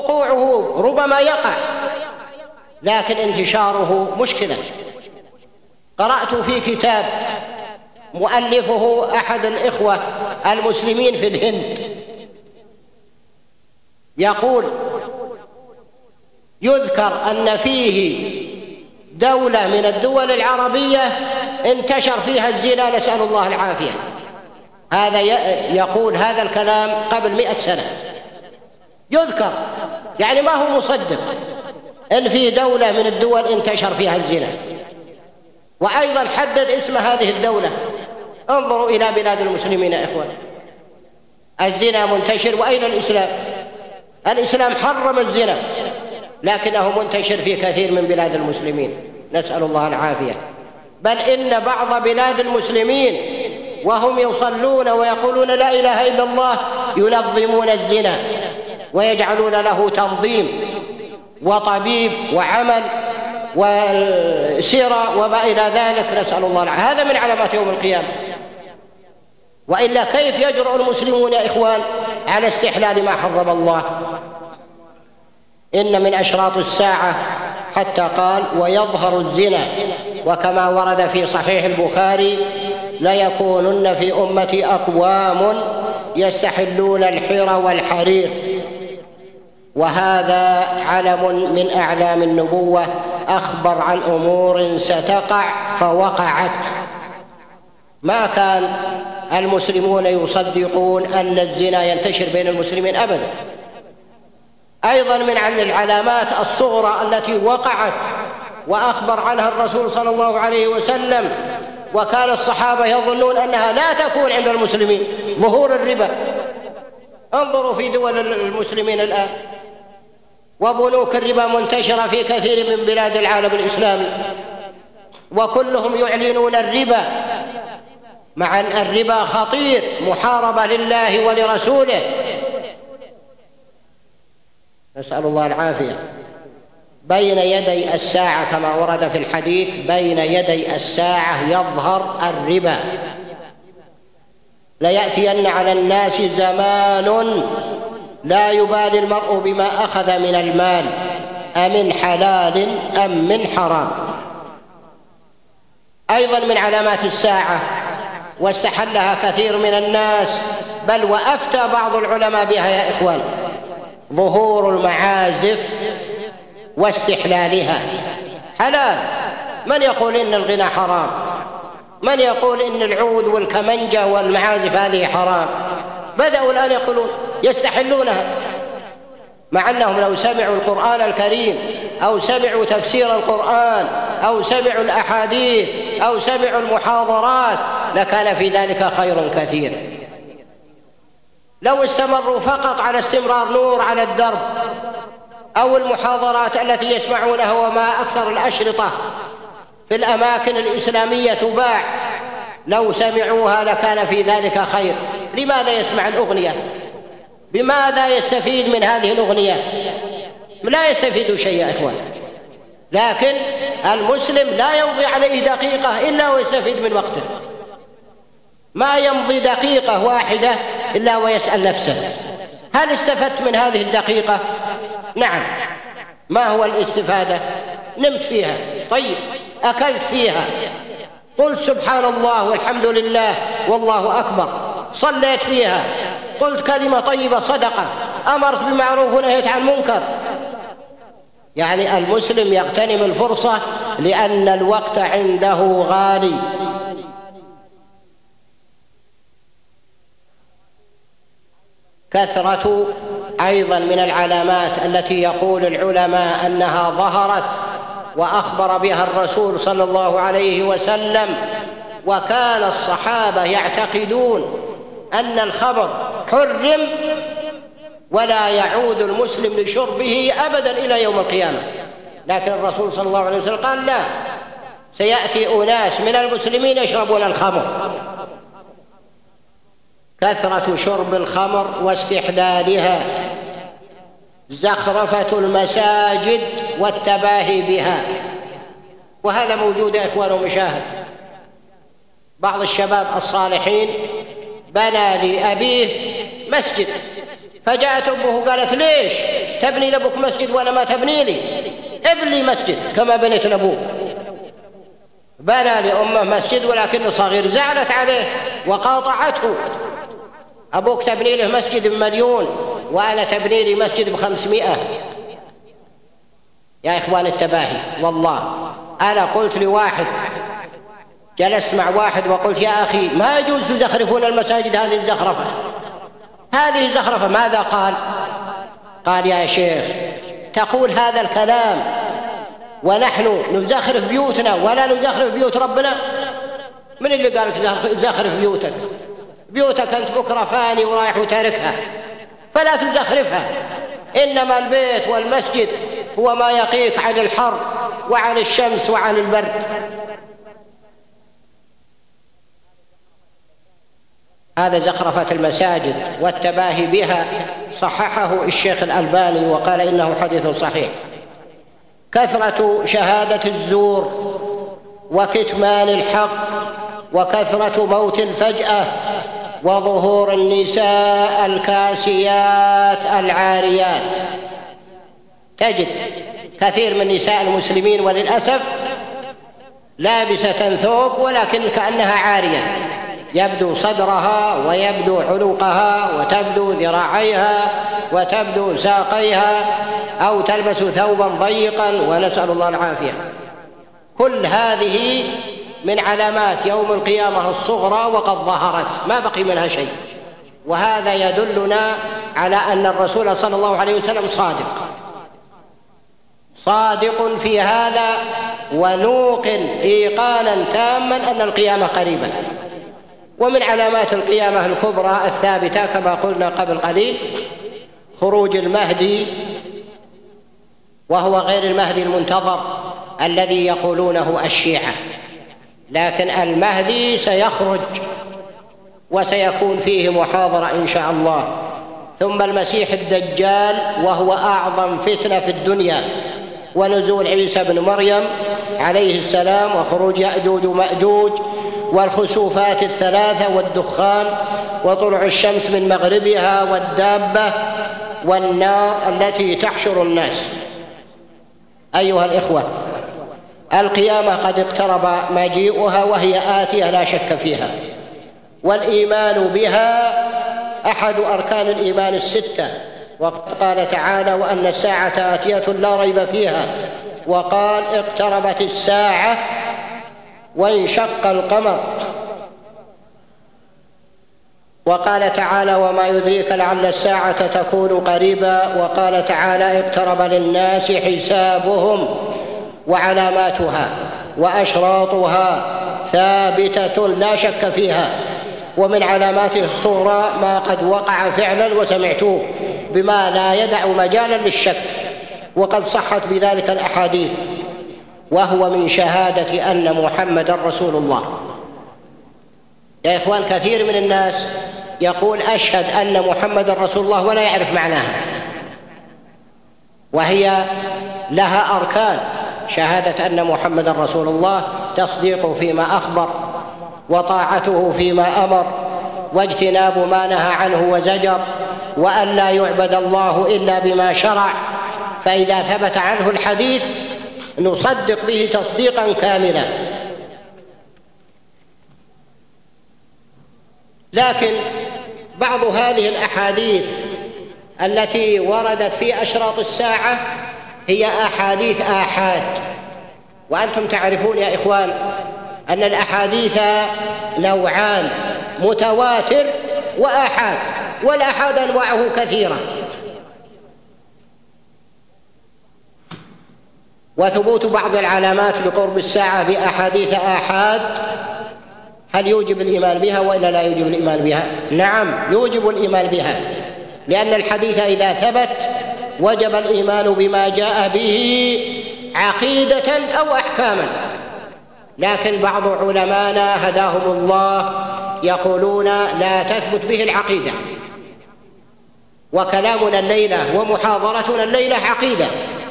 وقوعه ربما يقع، لكن انتشاره مشكلة. قرأت في كتاب مؤلفه أحد الإخوة المسلمين في الهند، يقول يذكر أن فيه دولة من الدول العربية انتشر فيها الزنا، نسأل الله العافية. هذا يقول هذا الكلام قبل مئة سنة، يذكر، يعني ما هو مصدق إن في دولة من الدول انتشر فيها الزنا. وأيضا حدد اسم هذه الدولة. انظروا إلى بلاد المسلمين يا إخوان، الزنا منتشر، وأين الإسلام؟ الإسلام حرم الزنا، لكنه منتشر في كثير من بلاد المسلمين، نسأل الله العافية. بل إن بعض بلاد المسلمين وهم يصلون ويقولون لا إله إلا الله ينظمون الزنا ويجعلون له تنظيم وطبيب وعمل وسيرة وما إلى ذلك، نسأل الله العافية. هذا من علامات يوم القيامة. وإلا كيف يجرؤ المسلمون يا إخوان على استحلال ما حرم الله؟ إن من أشراط الساعة حتى قال ويظهر الزنا، وكما ورد في صحيح البخاري ليكونن في أمتي أقوام يستحلون الحر والحرير. وهذا علم من أعلام النبوة، أخبر عن أمور ستقع فوقعت. ما كان المسلمون يصدقون أن الزنا ينتشر بين المسلمين أبدا. أيضا من العلامات الصغرى التي وقعت وأخبر عنها الرسول صلى الله عليه وسلم، وكان الصحابة يظنون أنها لا تكون عند المسلمين، ظهور الربا. انظروا في دول المسلمين الآن، وبنوك الربا منتشرة في كثير من بلاد العالم الإسلامي، وكلهم يعلنون الربا، مع أن الربا خطير، محاربة لله ولرسوله، نسأل الله العافية. بين يدي الساعة كما ورد في الحديث، بين يدي الساعة يظهر الربا. ليأتين على الناس زمان لا يبالي المرء بما أخذ من المال أمن حلال أم من حرام. أيضا من علامات الساعة واستحلها كثير من الناس، بل وأفتى بعض العلماء بها يا إخوان، ظهور المعازف واستحلالها. حلال. من يقول إن الغنى حرام؟ من يقول إن العود والكمنجة والمعازف هذه حرام؟ بدأوا الآن يقولون يستحلونها، مع أنهم لو سمعوا القرآن الكريم أو سمعوا تفسير القرآن أو سمعوا الأحاديث أو سمعوا المحاضرات لكان في ذلك خير كثير. لو استمروا فقط على استمرار نور على الدرب أو المحاضرات التي يسمعونها، وما أكثر الأشرطة في الأماكن الإسلامية تباع، لو سمعوها لكان في ذلك خير. لماذا يسمع الأغنية؟ بماذا يستفيد من هذه الأغنية؟ لا يستفيد شيء يا إخوان. لكن المسلم لا يمضي عليه دقيقة إلا ويستفيد من وقته، ما يمضي دقيقة واحدة إلا ويسأل نفسه هل استفدت من هذه الدقيقة؟ نعم. ما هو الاستفادة؟ نمت فيها، طيب، أكلت فيها، قلت سبحان الله والحمد لله والله أكبر، صليت فيها، قلت كلمة طيبة، صدقة، أمرت بمعروف ونهيت عن منكر. يعني المسلم يغتنم الفرصة لأن الوقت عنده غالي. كثرة أيضا من العلامات التي يقول العلماء أنها ظهرت وأخبر بها الرسول صلى الله عليه وسلم، وكان الصحابة يعتقدون أن الخمر حرم ولا يعود المسلم لشربه أبدا إلى يوم القيامة، لكن الرسول صلى الله عليه وسلم قال لا، سيأتي أناس من المسلمين يشربون الخمر. كثرة شرب الخمر واستحلالها، زخرفة المساجد والتباهي بها، وهذا موجود يا إخوان ومشاهد. بعض الشباب الصالحين بنى لأبيه مسجد، فجاءت أمه قالت ليش تبني لأبوك مسجد وأنا ما تبني لي؟ ابني مسجد كما بنيت لأبوك. بنى لأمه مسجد ولكنه صغير، زعلت عليه وقاطعته. أبوك تبني له مسجد بمليون وأنا تبني لي مسجد بخمسمائة. يا إخوان التباهي، والله أنا قلت لواحد، جلست مع واحد وقلت يا أخي ما يجوز تزخرفون المساجد هذه الزخرفة، هذه الزخرفة. ماذا قال؟ قال يا شيخ تقول هذا الكلام ونحن نزخرف بيوتنا ولا نزخرف بيوت ربنا؟ من اللي قالك زخرف بيوتك؟ بيوتك أنت بكرة فاني ورايح وتاركها، فلا تزخرفها. إنما البيت والمسجد هو ما يقيك عن الحر وعن الشمس وعن البرد. هذا زخرفة المساجد والتباهي بها صححه الشيخ الألباني وقال إنه حديث صحيح. كثرة شهادة الزور وكتمان الحق وكثرة موت الفجأة وظهور النساء الكاسيات العاريات. تجد كثير من نساء المسلمين وللأسف لابسة ثوب ولكن كأنها عارية، يبدو صدرها ويبدو عنقها وتبدو ذراعيها وتبدو ساقيها، أو تلبس ثوبا ضيقا، ونسأل الله العافية. كل هذه من علامات يوم القيامة الصغرى وقد ظهرت، ما بقي منها شيء. وهذا يدلنا على أن الرسول صلى الله عليه وسلم صادق صادق في هذا، ونوقن إيقانا تاما أن القيامة قريبة. ومن علامات القيامة الكبرى الثابتة كما قلنا قبل قليل خروج المهدي، وهو غير المهدي المنتظر الذي يقولونه الشيعة، لكن المهدي سيخرج وسيكون فيه محاضرة إن شاء الله. ثم المسيح الدجال وهو أعظم فتنة في الدنيا، ونزول عيسى بن مريم عليه السلام، وخروج يأجوج ومأجوج، والخسوفات الثلاثة، والدخان، وطلوع الشمس من مغربها، والدابة، والنار التي تحشر الناس. أيها الإخوة، القيامة قد اقترب مجيئها وهي آتية لا شك فيها، والإيمان بها أحد أركان الإيمان الستة. وقد قال تعالى وأن الساعة آتية لا ريب فيها، وقال اقتربت الساعة وانشق القمر، وقال تعالى وما يدريك لعل الساعة تكون قريبا، وقال تعالى اقترب للناس حسابهم، وعلاماتها وأشراطها ثابتة لا شك فيها. ومن علاماته الصغرى ما قد وقع فعلا وسمعتوه بما لا يدع مجالا للشك، وقد صحت بذلك الأحاديث، وهو من شهادة أن محمدا رسول الله. يا إخوان، كثير من الناس يقول أشهد أن محمدا رسول الله ولا يعرف معناها، وهي لها أركان: شهادة أن محمدا رسول الله، تصديقه فيما أخبر، وطاعته فيما أمر، واجتناب ما نهى عنه وزجر، وأن لا يعبد الله إلا بما شرع. فإذا ثبت عنه الحديث نصدق به تصديقا كاملا. لكن بعض هذه الأحاديث التي وردت في أشراط الساعة هي أحاديث آحاد، وأنتم تعرفون يا إخوان أن الأحاديث نوعان: متواتر وآحاد، والآحاد أنواعه كثيرة. وثبوت بعض العلامات لقرب الساعة بأحاديث آحاد هل يوجب الإيمان بها وإلا لا يوجب الإيمان بها؟ نعم، يوجب الإيمان بها، لأن الحديث إذا ثبت وجب الإيمان بما جاء به عقيدة أو أحكاما. لكن بعض علمانا هداهم الله يقولون لا تثبت به العقيدة، وكلامنا الليلة ومحاضرتنا الليلة عقيدة.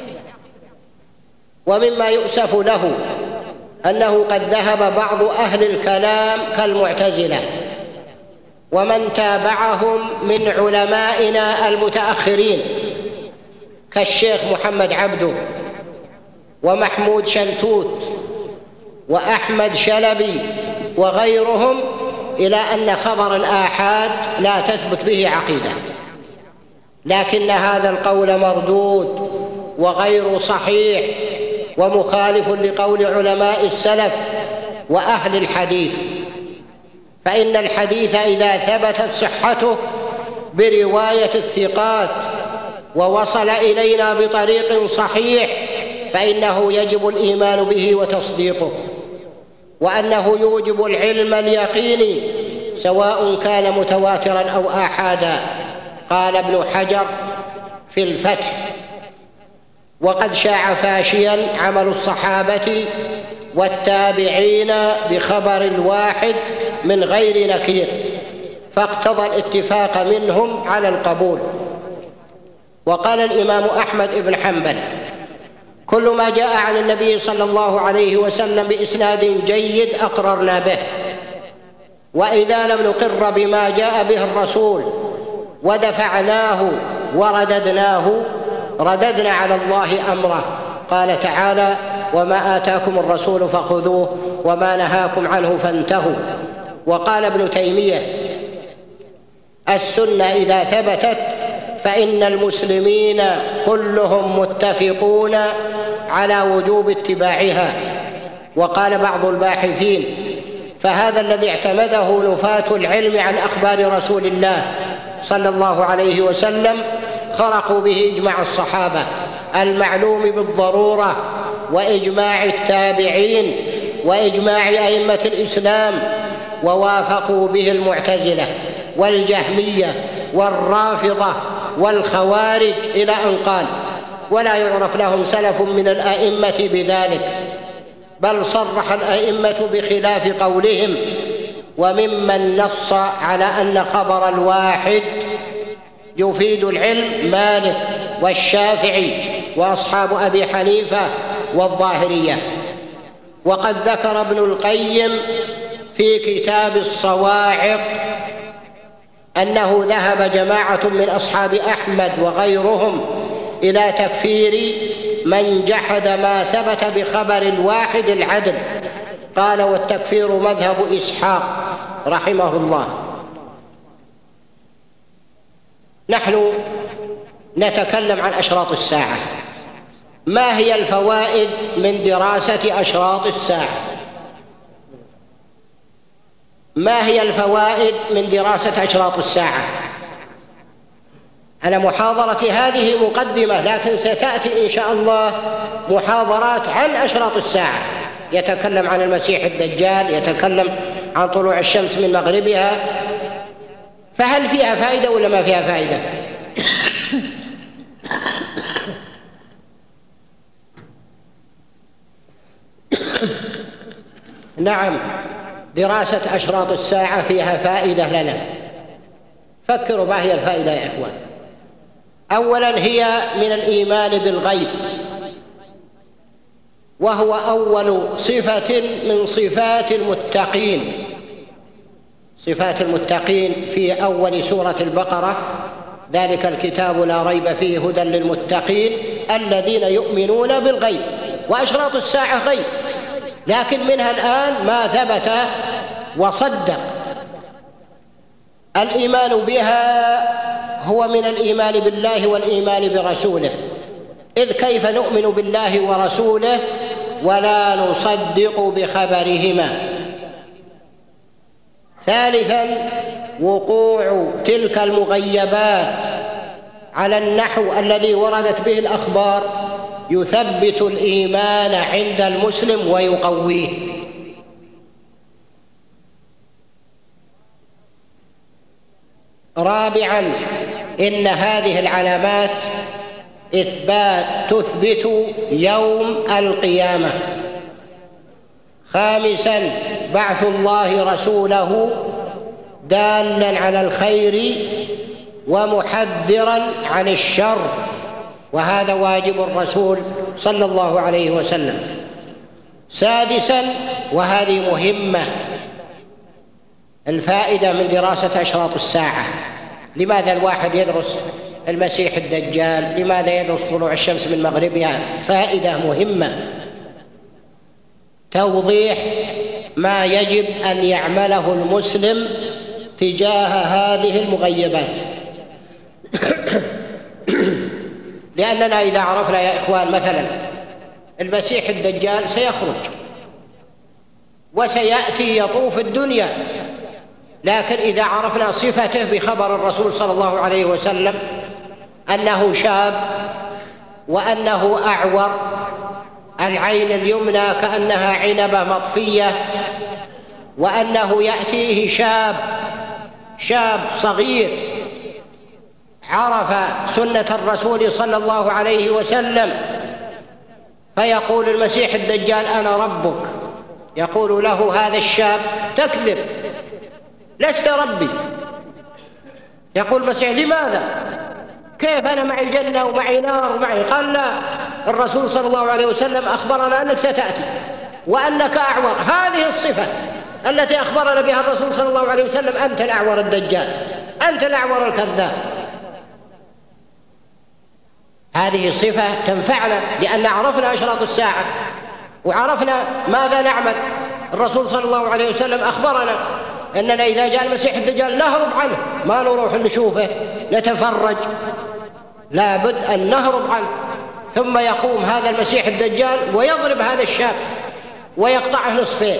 ومما يؤسف له أنه قد ذهب بعض أهل الكلام كالمعتزلة ومن تابعهم من علمائنا المتأخرين كالشيخ محمد عبده ومحمود شلتوت وأحمد شلبي وغيرهم إلى أن خبر الآحاد لا تثبت به عقيدة، لكن هذا القول مردود وغير صحيح ومخالف لقول علماء السلف وأهل الحديث. فإن الحديث إذا ثبتت صحته برواية الثقات ووصل إلينا بطريق صحيح فإنه يجب الإيمان به وتصديقه، وأنه يوجب العلم اليقيني سواء كان متواترا أو آحادا. قال ابن حجر في الفتح: وقد شاع فاشيا عمل الصحابة والتابعين بخبر الواحد من غير نكير، فاقتضى الاتفاق منهم على القبول. وقال الإمام أحمد بن حنبل: كل ما جاء عن النبي صلى الله عليه وسلم بإسناد جيد أقررنا به، وإذا لم نقر بما جاء به الرسول ودفعناه ورددناه رددنا على الله أمره. قال تعالى: وما آتاكم الرسول فخذوه وما نهاكم عنه فانتهوا. وقال ابن تيمية: السنة إذا ثبتت فإن المسلمين كلهم متفقون على وجوب اتباعها. وقال بعض الباحثين: فهذا الذي اعتمده نفاة العلم عن أخبار رسول الله صلى الله عليه وسلم خرقوا به إجماع الصحابة المعلوم بالضرورة، وإجماع التابعين، وإجماع أئمة الإسلام، ووافقوا به المعتزلة والجهمية والرافضة والخوارج، إلى أن قال: ولا يعرف لهم سلف من الأئمة بذلك، بل صرح الأئمة بخلاف قولهم. وممن نص على أن خبر الواحد يفيد العلم مالك والشافعي وأصحاب أبي حنيفة والظاهرية. وقد ذكر ابن القيم في كتاب الصواعق أنه ذهب جماعة من أصحاب أحمد وغيرهم إلى تكفير من جحد ما ثبت بخبر الواحد العدل. قال: والتكفير مذهب إسحاق رحمه الله. نحن نتكلم عن أشراط الساعة. ما هي الفوائد من دراسة أشراط الساعة؟ ما هي الفوائد من دراسة أشراط الساعة؟ أنا محاضرتي هذه مقدمة، لكن ستأتي إن شاء الله محاضرات عن أشراط الساعة، يتكلم عن المسيح الدجال، يتكلم عن طلوع الشمس من مغربها. فهل فيها فائدة ولا ما فيها فائدة؟ نعم، دراسة أشراط الساعة فيها فائدة لنا. فكروا ما هي الفائدة يا إخوان. أولا، هي من الإيمان بالغيب، وهو أول صفة من صفات المتقين. صفات المتقين في أول سورة البقرة: ذلك الكتاب لا ريب فيه هدى للمتقين الذين يؤمنون بالغيب. وأشراط الساعة غيب، لكن منها الآن ما ثبت وصدق. الإيمان بها هو من الإيمان بالله والإيمان برسوله، إذ كيف نؤمن بالله ورسوله ولا نصدق بخبرهما؟ ثالثا، وقوع تلك المغيبات على النحو الذي وردت به الأخبار يثبت الإيمان عند المسلم ويقويه. رابعا، إن هذه العلامات إثبات تثبت يوم القيامة. خامسا، بعث الله رسوله دالا على الخير ومحذرا عن الشر، وهذا واجب الرسول صلى الله عليه وسلم. سادسا، وهذه مهمة، الفائدة من دراسة أشراط الساعة. لماذا الواحد يدرس المسيح الدجال؟ لماذا يدرس طلوع الشمس من مغربها؟ فائدة مهمة. توضيح ما يجب أن يعمله المسلم تجاه هذه المغيبات. لأننا إذا عرفنا يا إخوان مثلا المسيح الدجال سيخرج وسيأتي يطوف الدنيا، لكن إذا عرفنا صفته بخبر الرسول صلى الله عليه وسلم أنه شاب وأنه أعور، العين اليمنى كأنها عنبة مطفية، وأنه يأتيه شاب شاب صغير عرف سنة الرسول صلى الله عليه وسلم، فيقول المسيح الدجال أنا ربك، يقول له هذا الشاب تكذب لست ربي. يقول المسيح لماذا؟ كيف أنا معي جنة ومعي نار ومعي؟ قال لا، الرسول صلى الله عليه وسلم أخبرنا أنك ستأتي وأنك أعور، هذه الصفة التي أخبرنا بها الرسول صلى الله عليه وسلم، أنت الأعور الدجال، أنت الأعور الكذاب. هذه صفة تنفعنا لأن عرفنا أشراط الساعة وعرفنا ماذا نعمل. الرسول صلى الله عليه وسلم أخبرنا أننا إذا جاء المسيح الدجال نهرب عنه، ما نروح نشوفه نتفرج، لابد أن نهرب عنه. ثم يقوم هذا المسيح الدجال ويضرب هذا الشاب ويقطعه نصفين،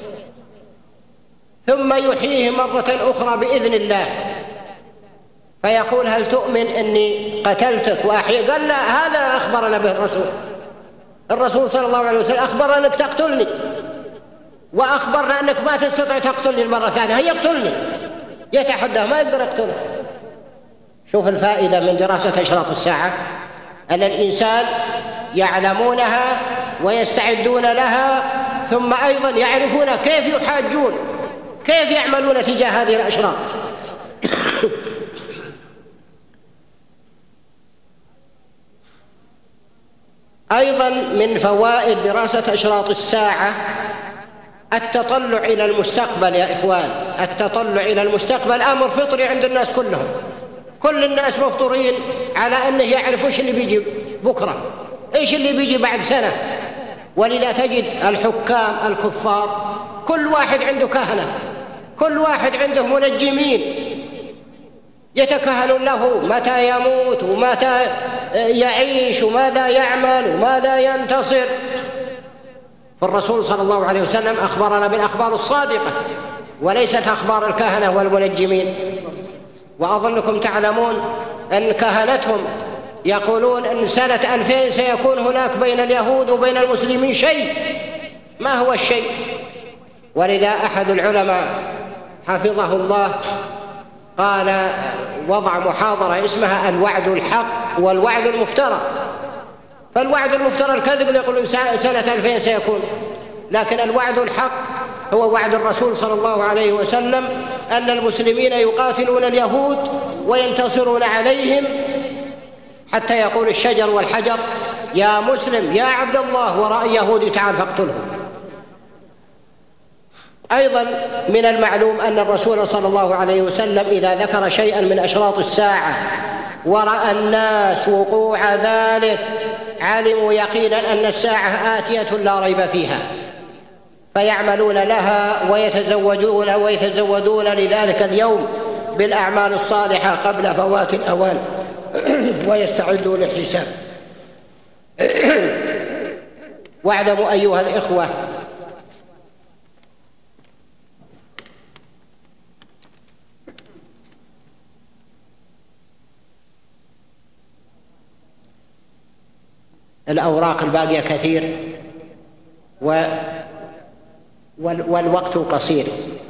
ثم يحييه مرة أخرى بإذن الله، فيقول هل تؤمن أني قتلتك وأحيي؟ قال لا، هذا أخبرنا به الرسول الرسول صلى الله عليه وسلم أخبرنا أنك تقتلني، وأخبرنا أنك ما تستطيع تقتلني المرة الثانية، هي يقتلني، يتحدى ما يقدر يقتله. شوف الفائدة من دراسة أشراط الساعة، أن الإنسان يعلمونها ويستعدون لها، ثم أيضا يعرفون كيف يحاجون، كيف يعملون تجاه هذه الأشراط. أيضا من فوائد دراسة أشراط الساعة التطلع إلى المستقبل يا إخوان. التطلع إلى المستقبل أمر فطري عند الناس كلهم، كل الناس مفطورين على أنه يعرف إيش اللي بيجي بكرة، إيش اللي بيجي بعد سنة. ولذا تجد الحكام الكفار كل واحد عنده كهنة، كل واحد عنده منجمين يتكهنون له متى يموت ومتى يعيش وماذا يعمل وماذا ينتصر. فالرسول صلى الله عليه وسلم أخبرنا بالأخبار الصادقة وليست أخبار الكهنة والمنجمين. وأظنكم تعلمون أن كهنتهم يقولون أن سنة ألفين سيكون هناك بين اليهود وبين المسلمين شيء. ما هو الشيء؟ ولذا أحد العلماء حفظه الله قال وضع محاضرة اسمها الوعد الحق والوعد المفترى. فالوعد المفترى الكذب اللي يقولون سنة ألفين سيكون، لكن الوعد الحق هو وعد الرسول صلى الله عليه وسلم أن المسلمين يقاتلون اليهود وينتصرون عليهم حتى يقول الشجر والحجر يا مسلم يا عبد الله، وراء يهودي تعال فاقتله. أيضا من المعلوم أن الرسول صلى الله عليه وسلم إذا ذكر شيئا من أشراط الساعة ورأى الناس وقوع ذلك علموا يقينا أن الساعة آتية لا ريب فيها، فيعملون لها ويتزوجون ويتزودون لذلك اليوم بالأعمال الصالحة قبل فوات الأوان ويستعدون للحساب. واعلموا أيها الإخوة الأوراق الباقية كثير و... وال... والوقت قصير.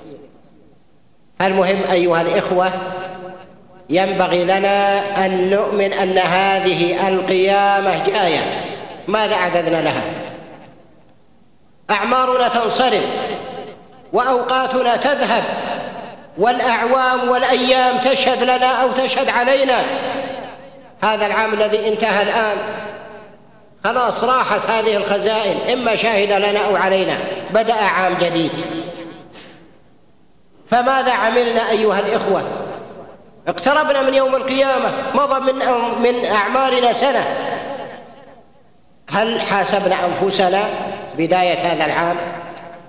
المهم أيها الإخوة ينبغي لنا أن نؤمن أن هذه القيامة جاية. ماذا أعددنا لها؟ أعمارنا تنصرف وأوقاتنا تذهب والأعوام والأيام تشهد لنا أو تشهد علينا. هذا العام الذي انتهى الآن خلاص راحت هذه الخزائن، إما شاهد لنا أو علينا، بدأ عام جديد. فماذا عملنا أيها الإخوة؟ اقتربنا من يوم القيامة، مضى من من أعمارنا سنة. هل حاسبنا أنفسنا بداية هذا العام؟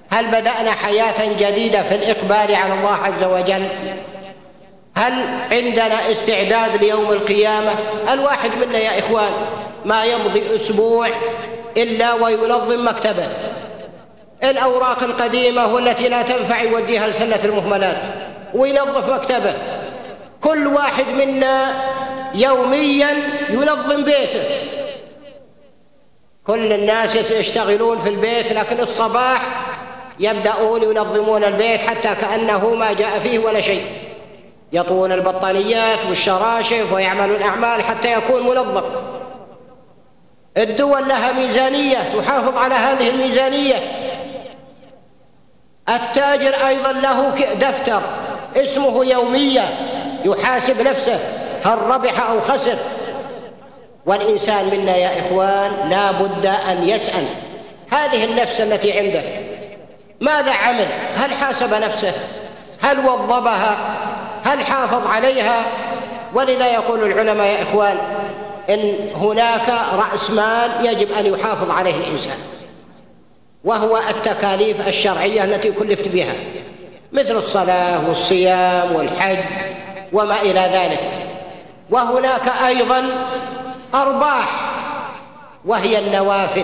هل بدأنا حياة جديدة في الإقبال على الله عز وجل؟ هل عندنا استعداد ليوم القيامة؟ الواحد منا يا إخوان ما يمضي أسبوع إلا وينظم مكتبه، الأوراق القديمة والتي لا تنفع يوديها لسلة المهملات وينظف مكتبه. كل واحد منا يوميا ينظم بيته. كل الناس يشتغلون في البيت، لكن الصباح يبدأون ينظمون البيت حتى كأنه ما جاء فيه ولا شيء، يطوون البطانيات والشراشف ويعملون أعمال حتى يكون منظم. الدول لها ميزانية تحافظ على هذه الميزانية. التاجر أيضا له دفتر اسمه يومية يحاسب نفسه هل ربح أو خسر. والإنسان منا يا إخوان لا بد أن يسأل هذه النفس التي عنده ماذا عمل؟ هل حاسب نفسه؟ هل وظبها؟ هل حافظ عليها؟ ولذا يقول العلماء يا إخوان إن هناك رأس مال يجب أن يحافظ عليه الإنسان، وهو التكاليف الشرعية التي كلفت بها، مثل الصلاة والصيام والحج وما إلى ذلك. وهناك أيضا أرباح وهي النوافل،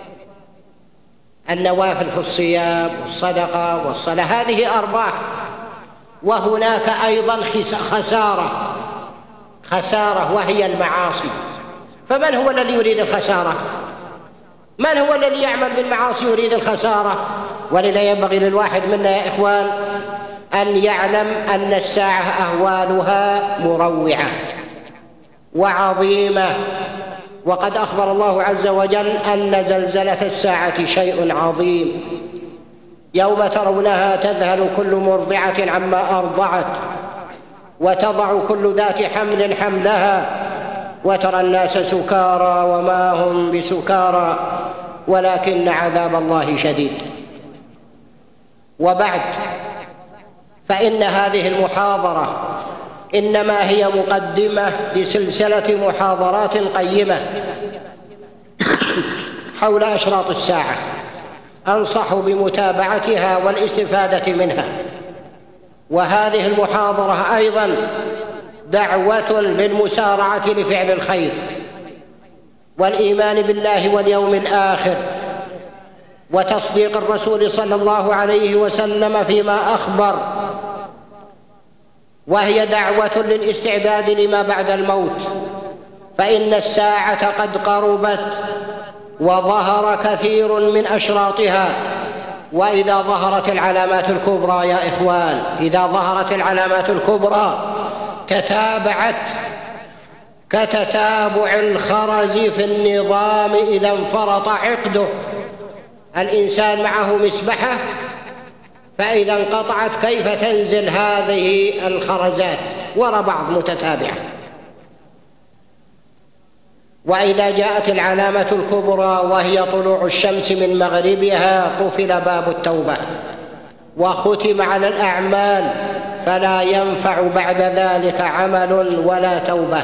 النوافل في الصيام والصدقة والصلاة، هذه أرباح. وهناك أيضا خسارة، خسارة وهي المعاصي. فمن هو الذي يريد الخسارة؟ من هو الذي يعمل بالمعاصي يريد الخسارة؟ ولذا ينبغي للواحد منا يا إخوان أن يعلم أن الساعة أهوالها مروعة وعظيمة، وقد أخبر الله عز وجل أن زلزلة الساعة شيء عظيم. يوم ترونها تذهل كل مرضعة عما أرضعت وتضع كل ذات حمل حملها وترى الناس سكارى وما هم بسكارى ولكن عذاب الله شديد. وبعد، فإن هذه المحاضرة إنما هي مقدمة لسلسلة محاضرات قيمة حول أشراط الساعة، أنصح بمتابعتها والاستفادة منها. وهذه المحاضرة أيضا دعوة للمسارعة لفعل الخير والإيمان بالله واليوم الآخر وتصديق الرسول صلى الله عليه وسلم فيما أخبر، وهي دعوة للاستعداد لما بعد الموت، فإن الساعة قد قربت وظهر كثير من أشراطها. وإذا ظهرت العلامات الكبرى يا إخوان، إذا ظهرت العلامات الكبرى تتابعت كتتابع الخرز في النظام إذا انفرط عقده. الإنسان معه مسبحة، فإذا انقطعت كيف تنزل هذه الخرزات وراء بعض متتابعة. وإذا جاءت العلامة الكبرى وهي طلوع الشمس من مغربها قفل باب التوبة وختم على الأعمال، فلا ينفع بعد ذلك عمل ولا توبة.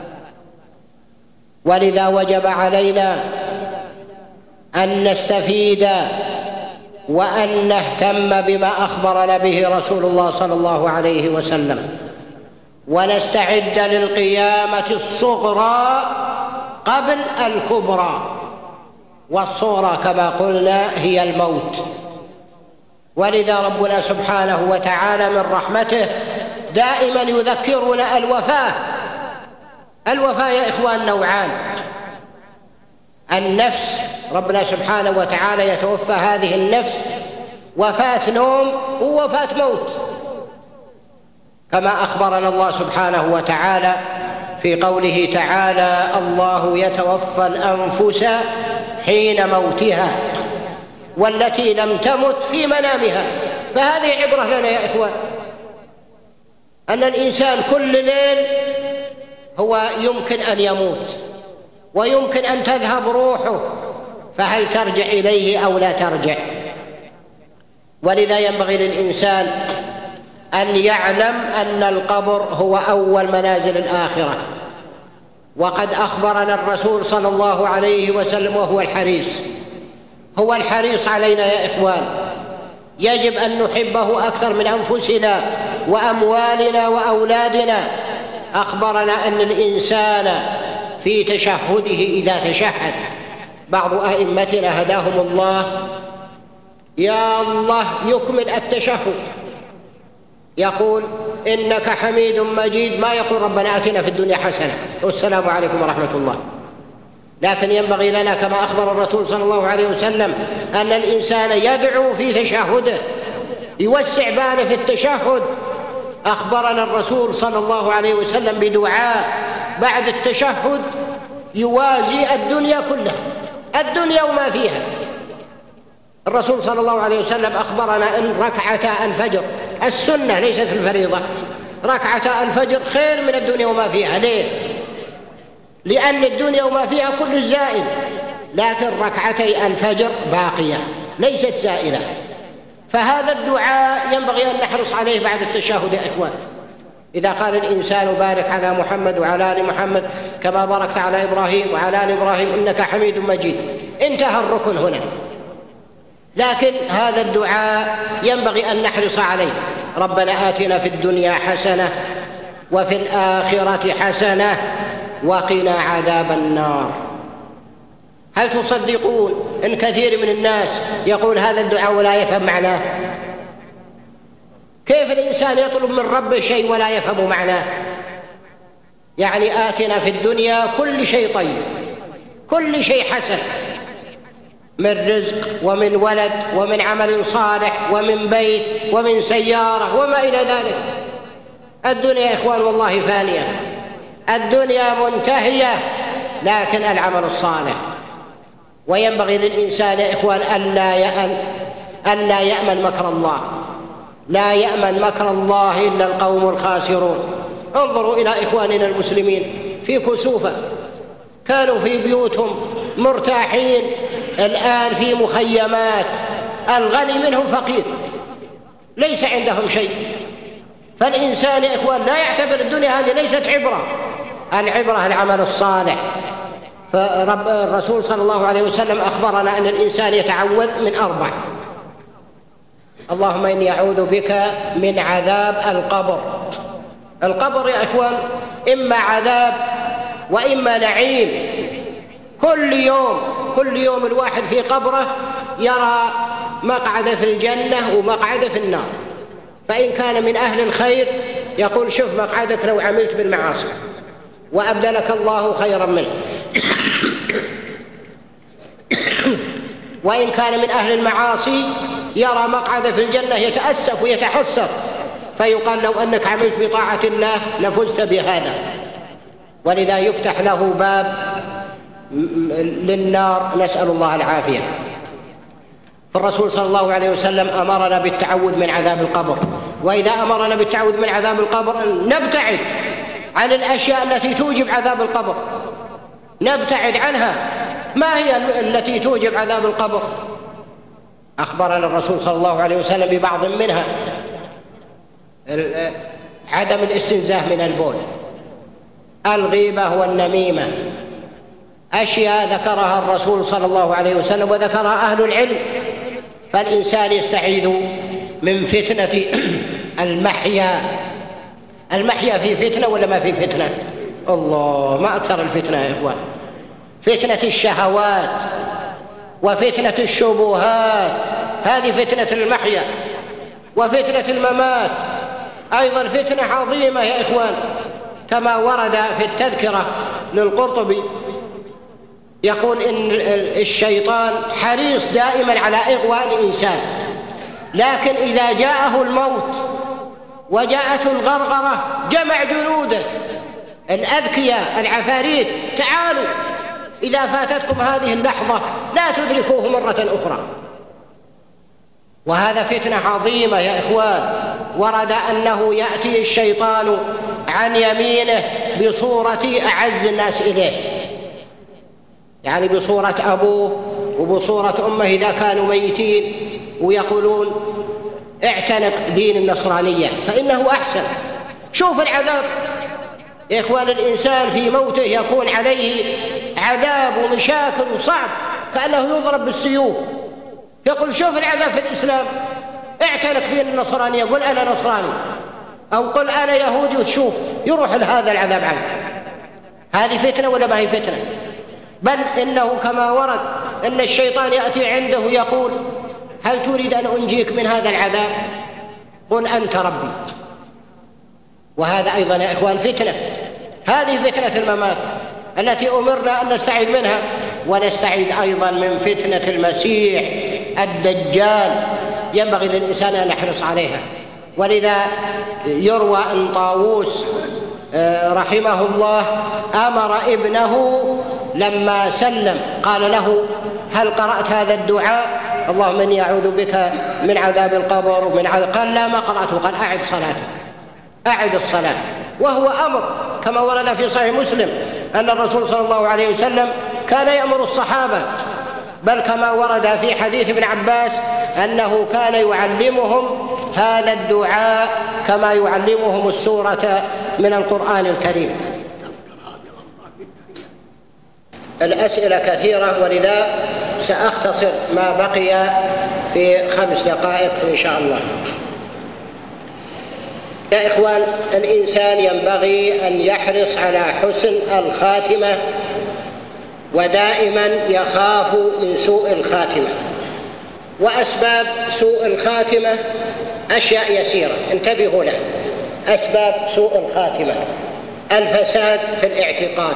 ولذا وجب علينا أن نستفيد وأن نهتم بما أخبرنا به رسول الله صلى الله عليه وسلم، ونستعد للقيامة الصغرى قبل الكبرى، والصغرى كما قلنا هي الموت. ولذا ربنا سبحانه وتعالى من رحمته دائما يذكرنا الوفاة. الوفاة يا إخوان نوعان: النفس، ربنا سبحانه وتعالى يتوفى هذه النفس وفاة نوم ووفاة موت، كما أخبرنا الله سبحانه وتعالى في قوله تعالى: الله يتوفى الأنفس حين موتها والتي لم تمت في منامها. فهذه عبرة لنا يا إخوان، أن الإنسان كل ليل هو يمكن أن يموت ويمكن أن تذهب روحه، فهل ترجع إليه أو لا ترجع؟ ولذا ينبغي للإنسان أن يعلم أن القبر هو أول منازل الآخرة. وقد أخبرنا الرسول صلى الله عليه وسلم وهو الحريص، هو الحريص علينا يا إخوان، يجب أن نحبه أكثر من أنفسنا وأموالنا وأولادنا. أخبرنا أن الإنسان في تشهده إذا تشهد، بعض أئمتنا هداهم الله يا الله يكمل التشهد، يقول إنك حميد مجيد، ما يقول ربنا آتنا في الدنيا حسنة والسلام عليكم ورحمة الله. لكن ينبغي لنا كما أخبر الرسول صلى الله عليه وسلم أن الإنسان يدعو في تشهده، يوسع باله في التشهد. أخبرنا الرسول صلى الله عليه وسلم بدعاء بعد التشهد يوازي الدنيا كلها، الدنيا وما فيها. الرسول صلى الله عليه وسلم أخبرنا أن ركعتا الفجر، السنة ليست الفريضة، ركعتا الفجر خير من الدنيا وما فيها. ليه؟ لأن الدنيا وما فيها كل زائل، لكن ركعتي الفجر باقية ليست زائلة. فهذا الدعاء ينبغي أن نحرص عليه بعد التشهد يا إخوان. إذا قال الإنسان بارك على محمد وعلى آل محمد كما باركت على إبراهيم وعلى آل إبراهيم إنك حميد مجيد، انتهى الركن هنا. لكن هذا الدعاء ينبغي أن نحرص عليه. ربنا آتنا في الدنيا حسنة وفي الآخرة حسنة وقنا عذاب النار. هل تصدقون إن كثير من الناس يقول هذا الدعاء ولا يفهم معناه؟ كيف الإنسان يطلب من ربه شيء ولا يفهم معناه؟ يعني آتنا في الدنيا كل شيء طيب، كل شيء حسن، من رزق ومن ولد ومن عمل صالح ومن بيت ومن سيارة وما إلى ذلك. الدنيا يا إخوان والله فانية، الدنيا منتهية، لكن العمل الصالح. وينبغي للإنسان يا إخوان ألا يأمن ألا يأمن مكر الله، لا يأمن مكر الله إلا القوم الخاسرون. انظروا إلى إخواننا المسلمين في كسوفة، كانوا في بيوتهم مرتاحين، الآن في مخيمات، الغني منهم فقير ليس عندهم شيء. فالإنسان يا إخوان لا يعتبر الدنيا هذه ليست عبرة، العبرة العمل الصالح. فرب الرسول صلى الله عليه وسلم أخبرنا أن الإنسان يتعوذ من أربع: اللهم إني أعوذ بك من عذاب القبر. القبر يا إخوان إما عذاب وإما نعيم، كل يوم كل يوم الواحد في قبره يرى مقعد في الجنة ومقعد في النار. فإن كان من أهل الخير يقول شوف مقعدك لو عملت بالمعاصي وأبدلك الله خيرا منه. وإن كان من أهل المعاصي يرى مقعد في الجنة يتأسف ويتحسر، فيقال لو أنك عملت بطاعة الله لفزت بهذا. ولذا يفتح له باب للنار، نسأل الله العافية. فالرسول صلى الله عليه وسلم أمرنا بالتعوذ من عذاب القبر. وإذا أمرنا بالتعوذ من عذاب القبر نبتعد عن الأشياء التي توجب عذاب القبر، نبتعد عنها. ما هي التي توجب عذاب القبر؟ أخبرنا الرسول صلى الله عليه وسلم ببعض منها: عدم الاستنزاه من البول، الغيبة والنميمة، أشياء ذكرها الرسول صلى الله عليه وسلم وذكرها أهل العلم. فالإنسان يستعيذ من فتنة المحيا. المحيا في فتنة ولا ما في فتنة؟ الله، ما أكثر الفتنة يا إخوان. فتنة الشهوات وفتنة الشبهات، هذه فتنة المحيا. وفتنة الممات أيضا فتنة عظيمة يا إخوان، كما ورد في التذكرة للقرطبي يقول إن الشيطان حريص دائما على إغواء الإنسان، لكن إذا جاءه الموت وجاءته الغرغرة جمع جنوده الأذكياء العفاريت: تعالوا إذا فاتتكم هذه اللحظة لا تدركوه مرة أخرى. وهذا فتنة عظيمة يا إخوان. ورد أنه يأتي الشيطان عن يمينه بصورة أعز الناس إليه، يعني بصورة أبوه وبصورة أمه إذا كانوا ميتين، ويقولون اعتنق دين النصرانية فإنه أحسن. شوف العذاب يا إخوان، الإنسان في موته يكون عليه عذاب ومشاكل وصعب كأنه يضرب بالسيوف. يقول شوف العذاب في الإسلام، يعتنق دين النصرانية قل أنا نصراني، أو قل أنا يهودي وتشوف يروح لهذا العذاب عنه. هذه فتنة ولا ما هي فتنة؟ بل إنه كما ورد أن الشيطان يأتي عنده يقول هل تريد أن أنجيك من هذا العذاب؟ قل أنت ربي. وهذا أيضا يا إخوان فتنة. هذه فتنة الممات التي أمرنا أن نستعيذ منها، ونستعيذ أيضا من فتنة المسيح الدجال، ينبغي للإنسان أن يحرص عليها. ولذا يروى أن طاووس رحمه الله أمر ابنه لما سلم قال له هل قرأت هذا الدعاء اللهم إني أعوذ بك من عذاب القبر ومن عذاب؟ قال لا ما قرأته. قال أعد صلاتك، أعد الصلاة. وهو أمر كما ورد في صحيح مسلم أن الرسول صلى الله عليه وسلم كان يأمر الصحابة، بل كما ورد في حديث ابن عباس أنه كان يعلمهم هذا الدعاء كما يعلمهم السورة من القرآن الكريم. الأسئلة كثيرة، ولذا سأختصر ما بقي في خمس دقائق إن شاء الله. يا إخوان، الإنسان ينبغي أن يحرص على حسن الخاتمة، ودائما يخاف من سوء الخاتمة. وأسباب سوء الخاتمة أشياء يسيرة انتبهوا لها. أسباب سوء الخاتمة: الفساد في الاعتقاد،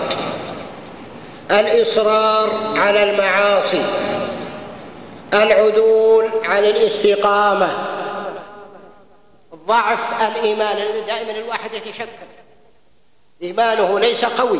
الإصرار على المعاصي، العدول عن الاستقامة، ضعف الإيمان. دائما الواحد يتشكك، إيمانه ليس قوي.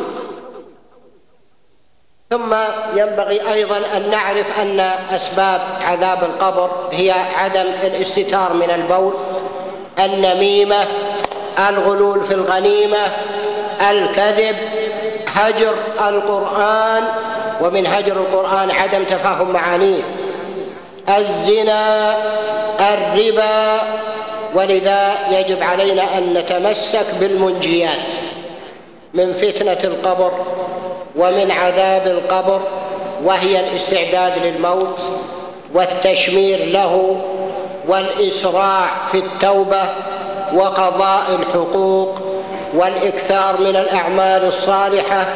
ثم ينبغي أيضا أن نعرف أن أسباب عذاب القبر هي عدم الاستتار من البول، النميمة، الغلول في الغنيمة، الكذب، هجر القرآن، ومن هجر القرآن عدم تفاهم معانيه، الزنا، الربا. ولذا يجب علينا أن نتمسك بالمنجيات من فتنة القبر ومن عذاب القبر، وهي الاستعداد للموت والتشمير له والإسراع في التوبة وقضاء الحقوق والإكثار من الأعمال الصالحة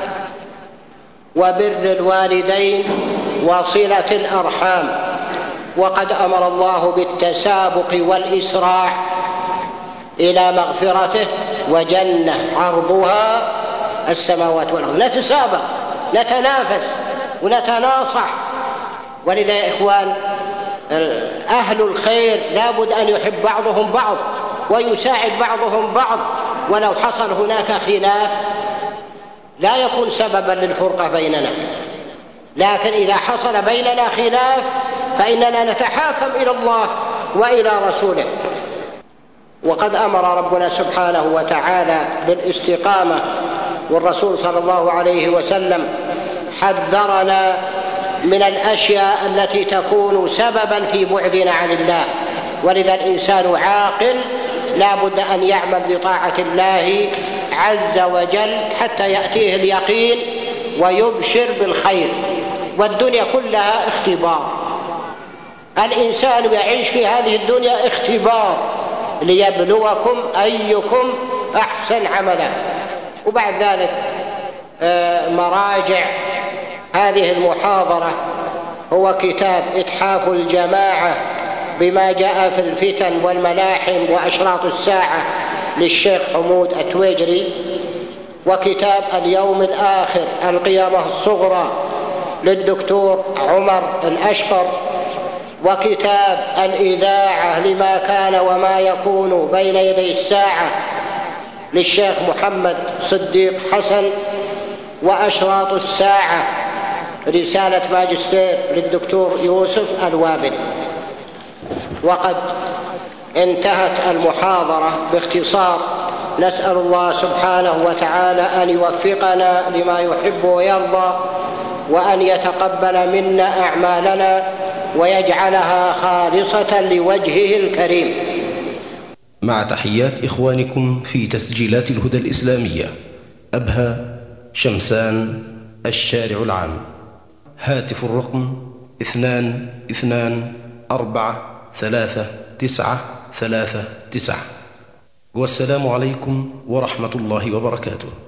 وبر الوالدين وصلة الأرحام. وقد أمر الله بالتسابق والإسراع إلى مغفرته وجنة عرضها السماوات والأرض. نتسابق، نتنافس ونتناصح. ولذا يا إخوان، أهل الخير لابد أن يحب بعضهم بعض ويساعد بعضهم بعض، ولو حصل هناك خلاف لا يكون سببا للفرقة بيننا، لكن إذا حصل بيننا خلاف فإننا نتحاكم إلى الله وإلى رسوله. وقد أمر ربنا سبحانه وتعالى بالاستقامة، والرسول صلى الله عليه وسلم حذرنا من الأشياء التي تكون سببا في بعدنا عن الله. ولذا الإنسان عاقل لا بد أن يعمل بطاعة الله عز وجل حتى يأتيه اليقين ويبشر بالخير. والدنيا كلها اختبار، الإنسان يعيش في هذه الدنيا اختبار ليبلوكم أيكم أحسن عملا. وبعد ذلك مراجع هذه المحاضرة هو كتاب إتحاف الجماعة بما جاء في الفتن والملاحم وأشراط الساعة للشيخ حمود التويجري، وكتاب اليوم الآخر القيامة الصغرى للدكتور عمر الأشقر، وكتاب الإذاعة لما كان وما يكون بين يدي الساعة للشيخ محمد صديق حسن، وأشراط الساعة رسالة ماجستير للدكتور يوسف الوابل. وقد انتهت المحاضرة باختصار. نسأل الله سبحانه وتعالى أن يوفقنا لما يحب ويرضى، وأن يتقبل منا أعمالنا ويجعلها خالصة لوجهه الكريم. مع تحيات إخوانكم في تسجيلات الهدى الإسلامية، أبها شمسان، الشارع العام. هاتف الرقم اثنان اثنان أربعة ثلاثة تسعة ثلاثة تسعة. والسلام عليكم ورحمة الله وبركاته.